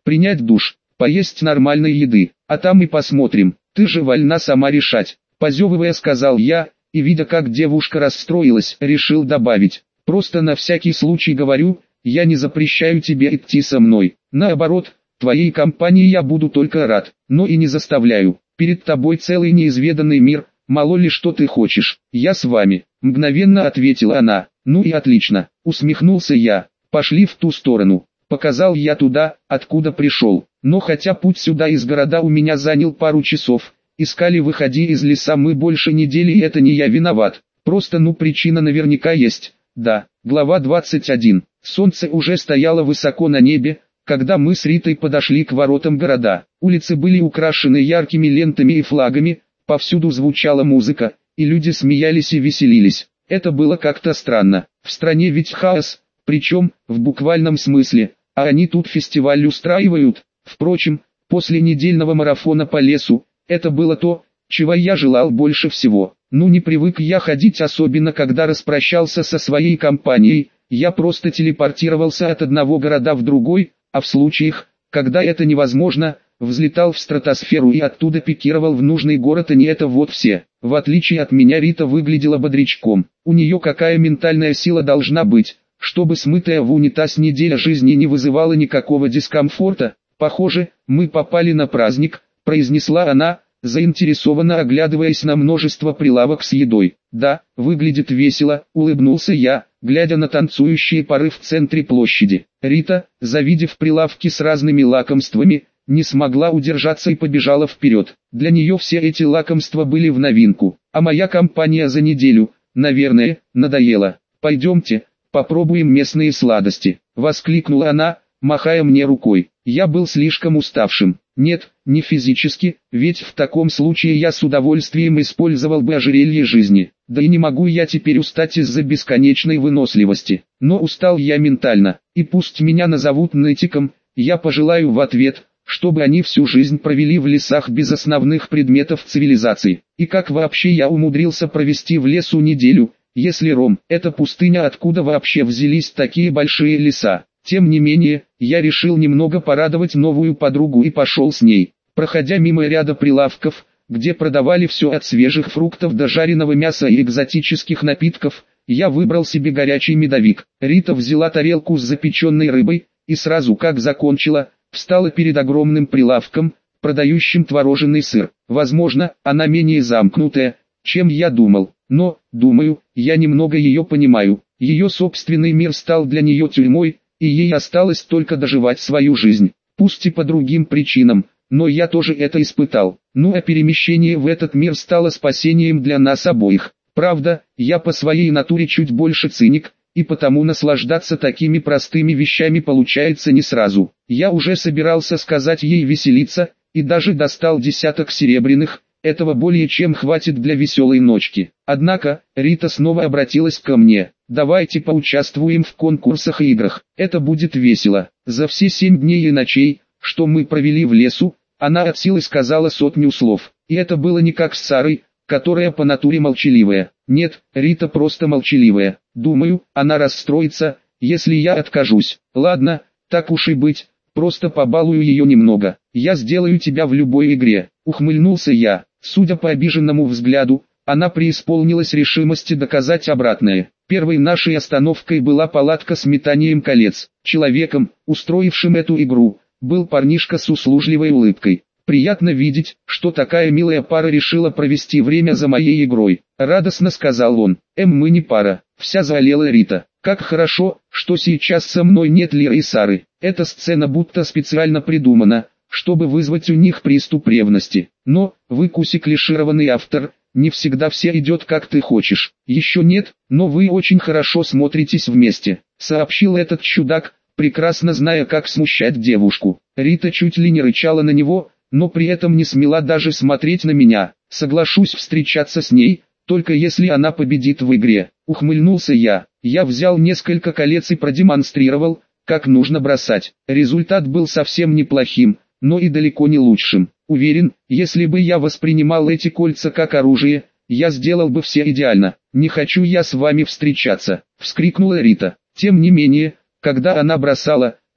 принять душ, поесть нормальной еды, а там и посмотрим, ты же вольна сама решать. Позевывая сказал я, и видя как девушка расстроилась, решил добавить, просто на всякий случай говорю, я не запрещаю тебе идти со мной, наоборот, твоей компании я буду только рад, но и не заставляю, перед тобой целый неизведанный мир, мало ли что ты хочешь, я с вами, мгновенно ответила она, ну и отлично, усмехнулся я, пошли в ту сторону, показал я туда, откуда пришел, но хотя путь сюда из города у меня занял пару часов, искали выходи из леса мы больше недели и это не я виноват, просто причина наверняка есть, да, глава 21, солнце уже стояло высоко на небе, когда мы с Ритой подошли к воротам города, улицы были украшены яркими лентами и флагами, повсюду звучала музыка, и люди смеялись и веселились, это было как-то странно, в стране ведь хаос, причем, в буквальном смысле, а они тут фестиваль устраивают, впрочем, после недельного марафона по лесу, это было то, чего я желал больше всего. Не привык я ходить, особенно когда распрощался со своей компанией, я просто телепортировался от одного города в другой, а в случаях, когда это невозможно, взлетал в стратосферу и оттуда пикировал в нужный город, и не это вот все. В отличие от меня Рита выглядела бодрячком, у нее какая ментальная сила должна быть, чтобы смытая в унитаз неделя жизни не вызывала никакого дискомфорта. Похоже, мы попали на праздник, произнесла она, заинтересованно оглядываясь на множество прилавок с едой. Да, выглядит весело, улыбнулся я, глядя на танцующие пары в центре площади. Рита, завидев прилавки с разными лакомствами, не смогла удержаться и побежала вперед. Для нее все эти лакомства были в новинку, а моя компания за неделю, наверное, надоела. Пойдемте, попробуем местные сладости, воскликнула она, махая мне рукой. Я был слишком уставшим. Нет, не физически, ведь в таком случае я с удовольствием использовал бы ожерелье жизни. Да и не могу я теперь устать из-за бесконечной выносливости. Но устал я ментально, и пусть меня назовут нытиком, я пожелаю в ответ, чтобы они всю жизнь провели в лесах без основных предметов цивилизации. И как вообще я умудрился провести в лесу неделю, если Ром – это пустыня, откуда вообще взялись такие большие леса? Тем не менее, я решил немного порадовать новую подругу и пошел с ней. Проходя мимо ряда прилавков, где продавали все от свежих фруктов до жареного мяса и экзотических напитков, я выбрал себе горячий медовик. Рита взяла тарелку с запеченной рыбой, и сразу как закончила, встала перед огромным прилавком, продающим творожный сыр. Возможно, она менее замкнутая, чем я думал, но, думаю, я немного ее понимаю. Ее собственный мир стал для нее тюрьмой, и ей осталось только доживать свою жизнь, пусть и по другим причинам, но я тоже это испытал. А перемещение в этот мир стало спасением для нас обоих. Правда, я по своей натуре чуть больше циник, и потому наслаждаться такими простыми вещами получается не сразу. Я уже собирался сказать ей веселиться, и даже достал десяток серебряных, этого более чем хватит для веселой ночки. Однако, Рита снова обратилась ко мне. Давайте поучаствуем в конкурсах и играх, это будет весело. За все 7 дней и ночей, что мы провели в лесу, она от силы сказала 100 слов. И это было не как с Сарой, которая по натуре молчаливая. Нет, Рита просто молчаливая. Думаю, она расстроится, если я откажусь. Ладно, так уж и быть, просто побалую ее немного. Я сделаю тебя в любой игре, ухмыльнулся я. Судя по обиженному взгляду, она преисполнилась решимости доказать обратное. Первой нашей остановкой была палатка с метанием колец. Человеком, устроившим эту игру, был парнишка с услужливой улыбкой. «Приятно видеть, что такая милая пара решила провести время за моей игрой», — радостно сказал он. Мы не пара», — вся заолела Рита. «Как хорошо, что сейчас со мной нет Лиры и Сары. Эта сцена будто специально придумана, чтобы вызвать у них приступ ревности. Но, выкуси клишированный автор, не всегда все идет как ты хочешь. Еще нет, но вы очень хорошо смотритесь вместе», — сообщил этот чудак, прекрасно зная, как смущать девушку. Рита чуть ли не рычала на него, но при этом не смела даже смотреть на меня. «Соглашусь встречаться с ней, только если она победит в игре», — ухмыльнулся я. Я взял несколько колец и продемонстрировал, как нужно бросать. Результат был совсем неплохим, но и далеко не лучшим. Уверен, если бы я воспринимал эти кольца как оружие, я сделал бы все идеально. «Не хочу я с вами встречаться», — вскрикнула Рита. Тем не менее, когда она бросала,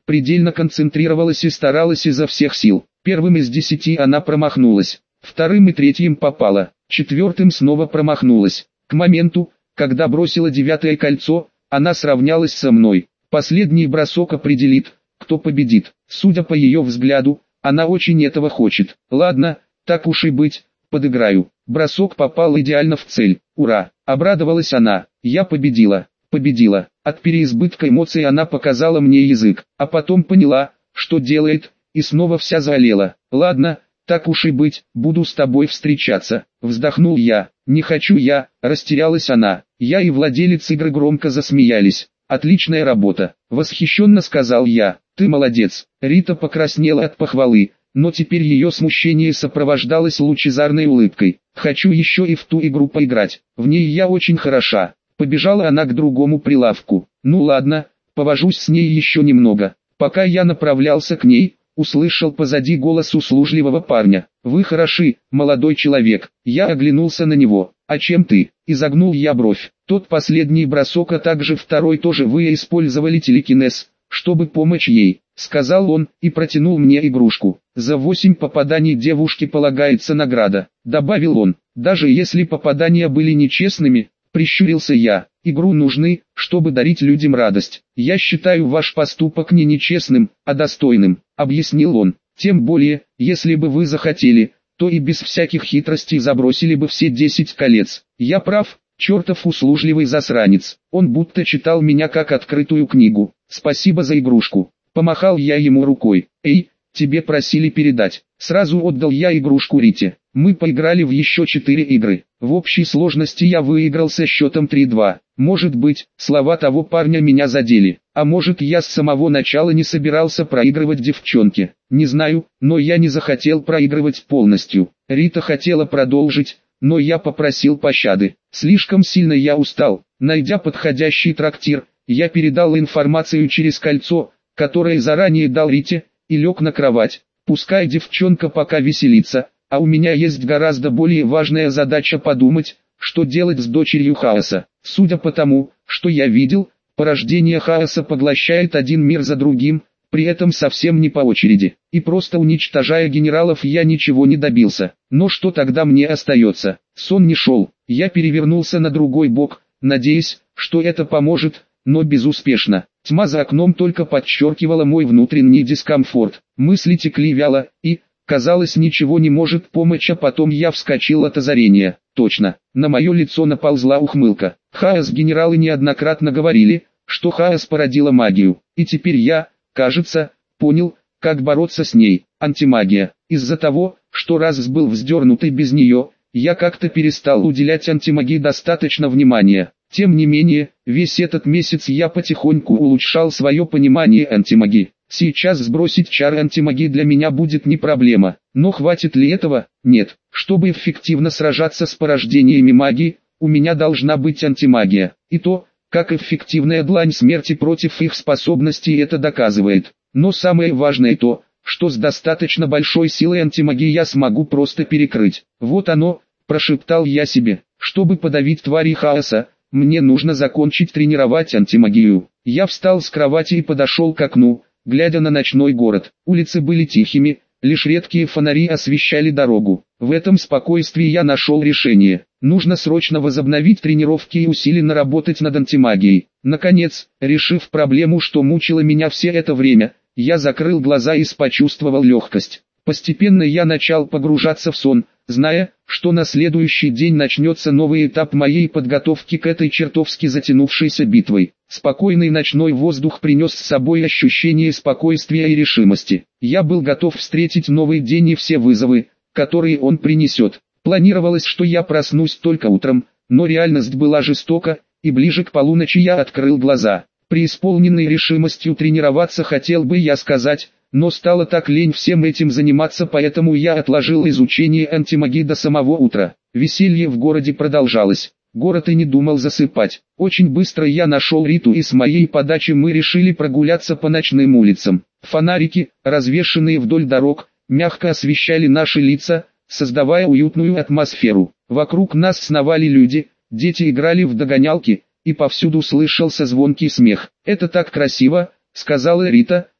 предельно концентрировалась и старалась изо всех сил. Первым из 10 она промахнулась, вторым и третьим попала, четвертым снова промахнулась. К моменту, когда бросила 9-е кольцо, она сравнялась со мной. Последний бросок определит, кто победит. Судя по ее взгляду, она очень этого хочет. Ладно, так уж и быть, подыграю. Бросок попал идеально в цель. Ура! Обрадовалась она. Я победила. Победила. От переизбытка эмоций она показала мне язык, а потом поняла, что делает, и снова вся заолела. Ладно, так уж и быть, буду с тобой встречаться. Вздохнул я. Не хочу я, растерялась она. Я и владелец игры громко засмеялись. Отличная работа, восхищенно сказал я. Ты молодец. Рита покраснела от похвалы, но теперь ее смущение сопровождалось лучезарной улыбкой. Хочу еще и в ту игру поиграть, в ней я очень хороша. Побежала она к другому прилавку. Ну ладно, повожусь с ней еще немного. Пока я направлялся к ней, услышал позади голос услужливого парня. Вы хороши, молодой человек. Я оглянулся на него. А чем ты? Изогнул я бровь. Тот последний бросок, а также второй тоже вы использовали телекинез, чтобы помочь ей, сказал он и протянул мне игрушку. За 8 попаданий девушке полагается награда, добавил он. Даже если попадания были нечестными, прищурился я. Игру нужны, чтобы дарить людям радость. Я считаю ваш поступок не нечестным, а достойным, объяснил он. Тем более, если бы вы захотели, то и без всяких хитростей забросили бы все 10 колец. Я прав, чертов услужливый засранец. Он будто читал меня как открытую книгу. Спасибо за игрушку. Помахал я ему рукой. Эй, тебе просили передать. Сразу отдал я игрушку Рите. Мы поиграли в еще 4 игры. В общей сложности я выиграл со счетом 3-2. Может быть, слова того парня меня задели. А может, я с самого начала не собирался проигрывать девчонке. Не знаю, но я не захотел проигрывать полностью. Рита хотела продолжить, но я попросил пощады. Слишком сильно я устал. Найдя подходящий трактир, я передал информацию через кольцо, которое заранее дал Рите, и лег на кровать. Пускай девчонка пока веселится, а у меня есть гораздо более важная задача подумать, что делать с дочерью Хаоса. Судя по тому, что я видел, порождение Хаоса поглощает один мир за другим, при этом совсем не по очереди. И просто уничтожая генералов я ничего не добился. Но что тогда мне остается? Сон не шел. Я перевернулся на другой бок, надеясь, что это поможет, но безуспешно. Тьма за окном только подчеркивала мой внутренний дискомфорт. Мысли текли вяло, и, казалось, ничего не может помочь, а потом я вскочил от озарения. Точно, на мое лицо наползла ухмылка. Хаос-генералы неоднократно говорили, что Хаос породила магию, и теперь я, кажется, понял, как бороться с ней. Антимагия. Из-за того, что раз был вздернут и без нее, я как-то перестал уделять антимагии достаточно внимания. Тем не менее, весь этот месяц я потихоньку улучшал свое понимание антимагии. Сейчас сбросить чары антимагии для меня будет не проблема, но хватит ли этого? Нет. Чтобы эффективно сражаться с порождениями магии, у меня должна быть антимагия. И то, как эффективная длань смерти против их способностей это доказывает. Но самое важное то, что с достаточно большой силой антимагии я смогу просто перекрыть. Вот оно, прошептал я себе. Чтобы подавить твари Хаоса, мне нужно закончить тренировать антимагию. Я встал с кровати и подошел к окну, глядя на ночной город. Улицы были тихими, лишь редкие фонари освещали дорогу. В этом спокойствии я нашел решение. Нужно срочно возобновить тренировки и усиленно работать над антимагией. Наконец, решив проблему, что мучила меня все это время, я закрыл глаза и почувствовал легкость. Постепенно я начал погружаться в сон, зная, что на следующий день начнется новый этап моей подготовки к этой чертовски затянувшейся битвой. Спокойный ночной воздух принес с собой ощущение спокойствия и решимости. Я был готов встретить новый день и все вызовы, которые он принесет. Планировалось, что я проснусь только утром, но реальность была жестока, и ближе к полуночи я открыл глаза. Преисполненный решимостью тренироваться хотел бы я сказать, но стало так лень всем этим заниматься, поэтому я отложил изучение антимагии до самого утра. Веселье в городе продолжалось. Город и не думал засыпать. Очень быстро я нашел Риту, и с моей подачи мы решили прогуляться по ночным улицам. Фонарики, развешанные вдоль дорог, мягко освещали наши лица, создавая уютную атмосферу. Вокруг нас сновали люди, дети играли в догонялки, и повсюду слышался звонкий смех. «Это так красиво», — сказала Рита,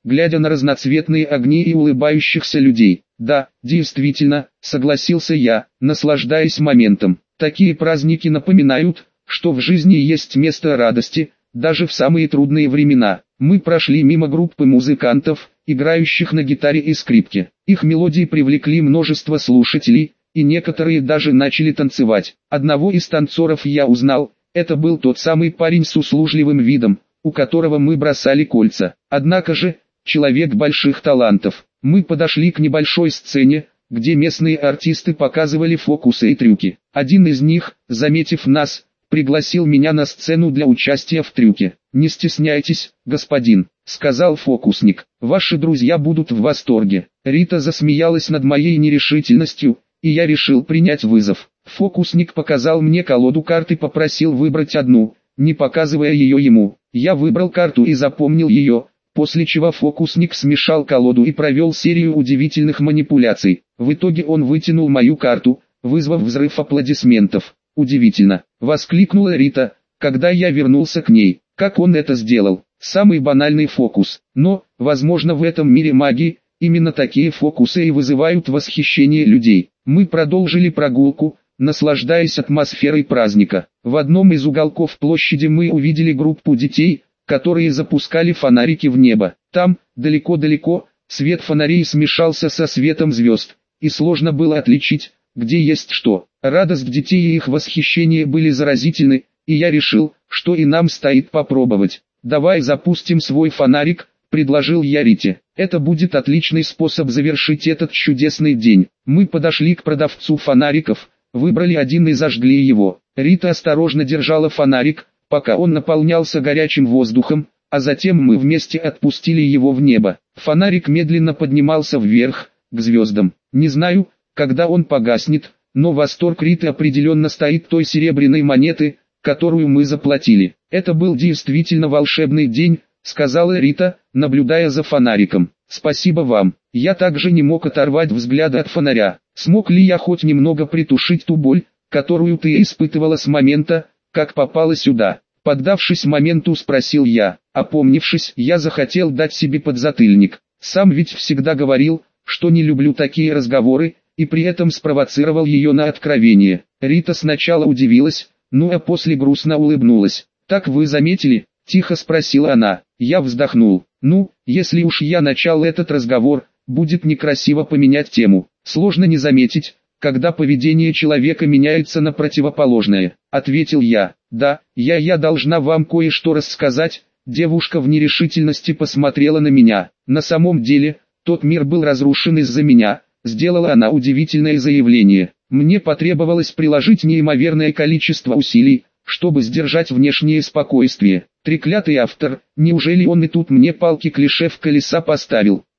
глядя на разноцветные огни и улыбающихся людей. Да, действительно, согласился я, наслаждаясь моментом. Такие праздники напоминают, что в жизни есть место радости, даже в самые трудные времена. Мы прошли мимо группы музыкантов, играющих на гитаре и скрипке. Их мелодии привлекли множество слушателей, и некоторые даже начали танцевать. Одного из танцоров я узнал, это был тот самый парень с услужливым видом, у которого мы бросали кольца. Однако же, человек больших талантов. Мы подошли к небольшой сцене, где местные артисты показывали фокусы и трюки. Один из них, заметив нас, пригласил меня на сцену для участия в трюке. «Не стесняйтесь, господин», — сказал фокусник, — «ваши друзья будут в восторге». Рита засмеялась над моей нерешительностью, и я решил принять вызов. Фокусник показал мне колоду карт и попросил выбрать одну, не показывая ее ему. Я выбрал карту и запомнил ее, после чего фокусник смешал колоду и провел серию удивительных манипуляций. В итоге он вытянул мою карту, вызвав взрыв аплодисментов. «Удивительно!» — воскликнула Рита, когда я вернулся к ней. «Как он это сделал?» Самый банальный фокус. Но, возможно, в этом мире магии, именно такие фокусы и вызывают восхищение людей. Мы продолжили прогулку, наслаждаясь атмосферой праздника. В одном из уголков площади мы увидели группу детей, которые запускали фонарики в небо. Там, далеко-далеко, свет фонарей смешался со светом звезд, и сложно было отличить, где есть что. Радость детей и их восхищение были заразительны, и я решил, что и нам стоит попробовать. «Давай запустим свой фонарик», — предложил я Рите. «Это будет отличный способ завершить этот чудесный день». Мы подошли к продавцу фонариков, выбрали один и зажгли его. Рита осторожно держала фонарик, пока он наполнялся горячим воздухом, а затем мы вместе отпустили его в небо. Фонарик медленно поднимался вверх, к звездам. Не знаю, когда он погаснет, но восторг Риты определенно стоит той серебряной монеты, которую мы заплатили. «Это был действительно волшебный день», — сказала Рита, наблюдая за фонариком. «Спасибо вам». Я также не мог оторвать взгляда от фонаря. Смог ли я хоть немного притушить ту боль, которую ты испытывала с момента, как попала сюда? Поддавшись моменту, спросил я. Опомнившись, я захотел дать себе подзатыльник. Сам ведь всегда говорил, что не люблю такие разговоры, и при этом спровоцировал ее на откровение. Рита сначала удивилась, а после грустно улыбнулась. «Так вы заметили?» – тихо спросила она. Я вздохнул. Если уж я начал этот разговор, будет некрасиво поменять тему. Сложно не заметить, когда поведение человека меняется на противоположное, ответил я. «Да, я должна вам кое-что рассказать». Девушка в нерешительности посмотрела на меня. «На самом деле, тот мир был разрушен из-за меня», сделала она удивительное заявление. Мне потребовалось приложить неимоверное количество усилий, чтобы сдержать внешнее спокойствие. Треклятый автор, неужели он и тут мне палки-клише в колеса поставил?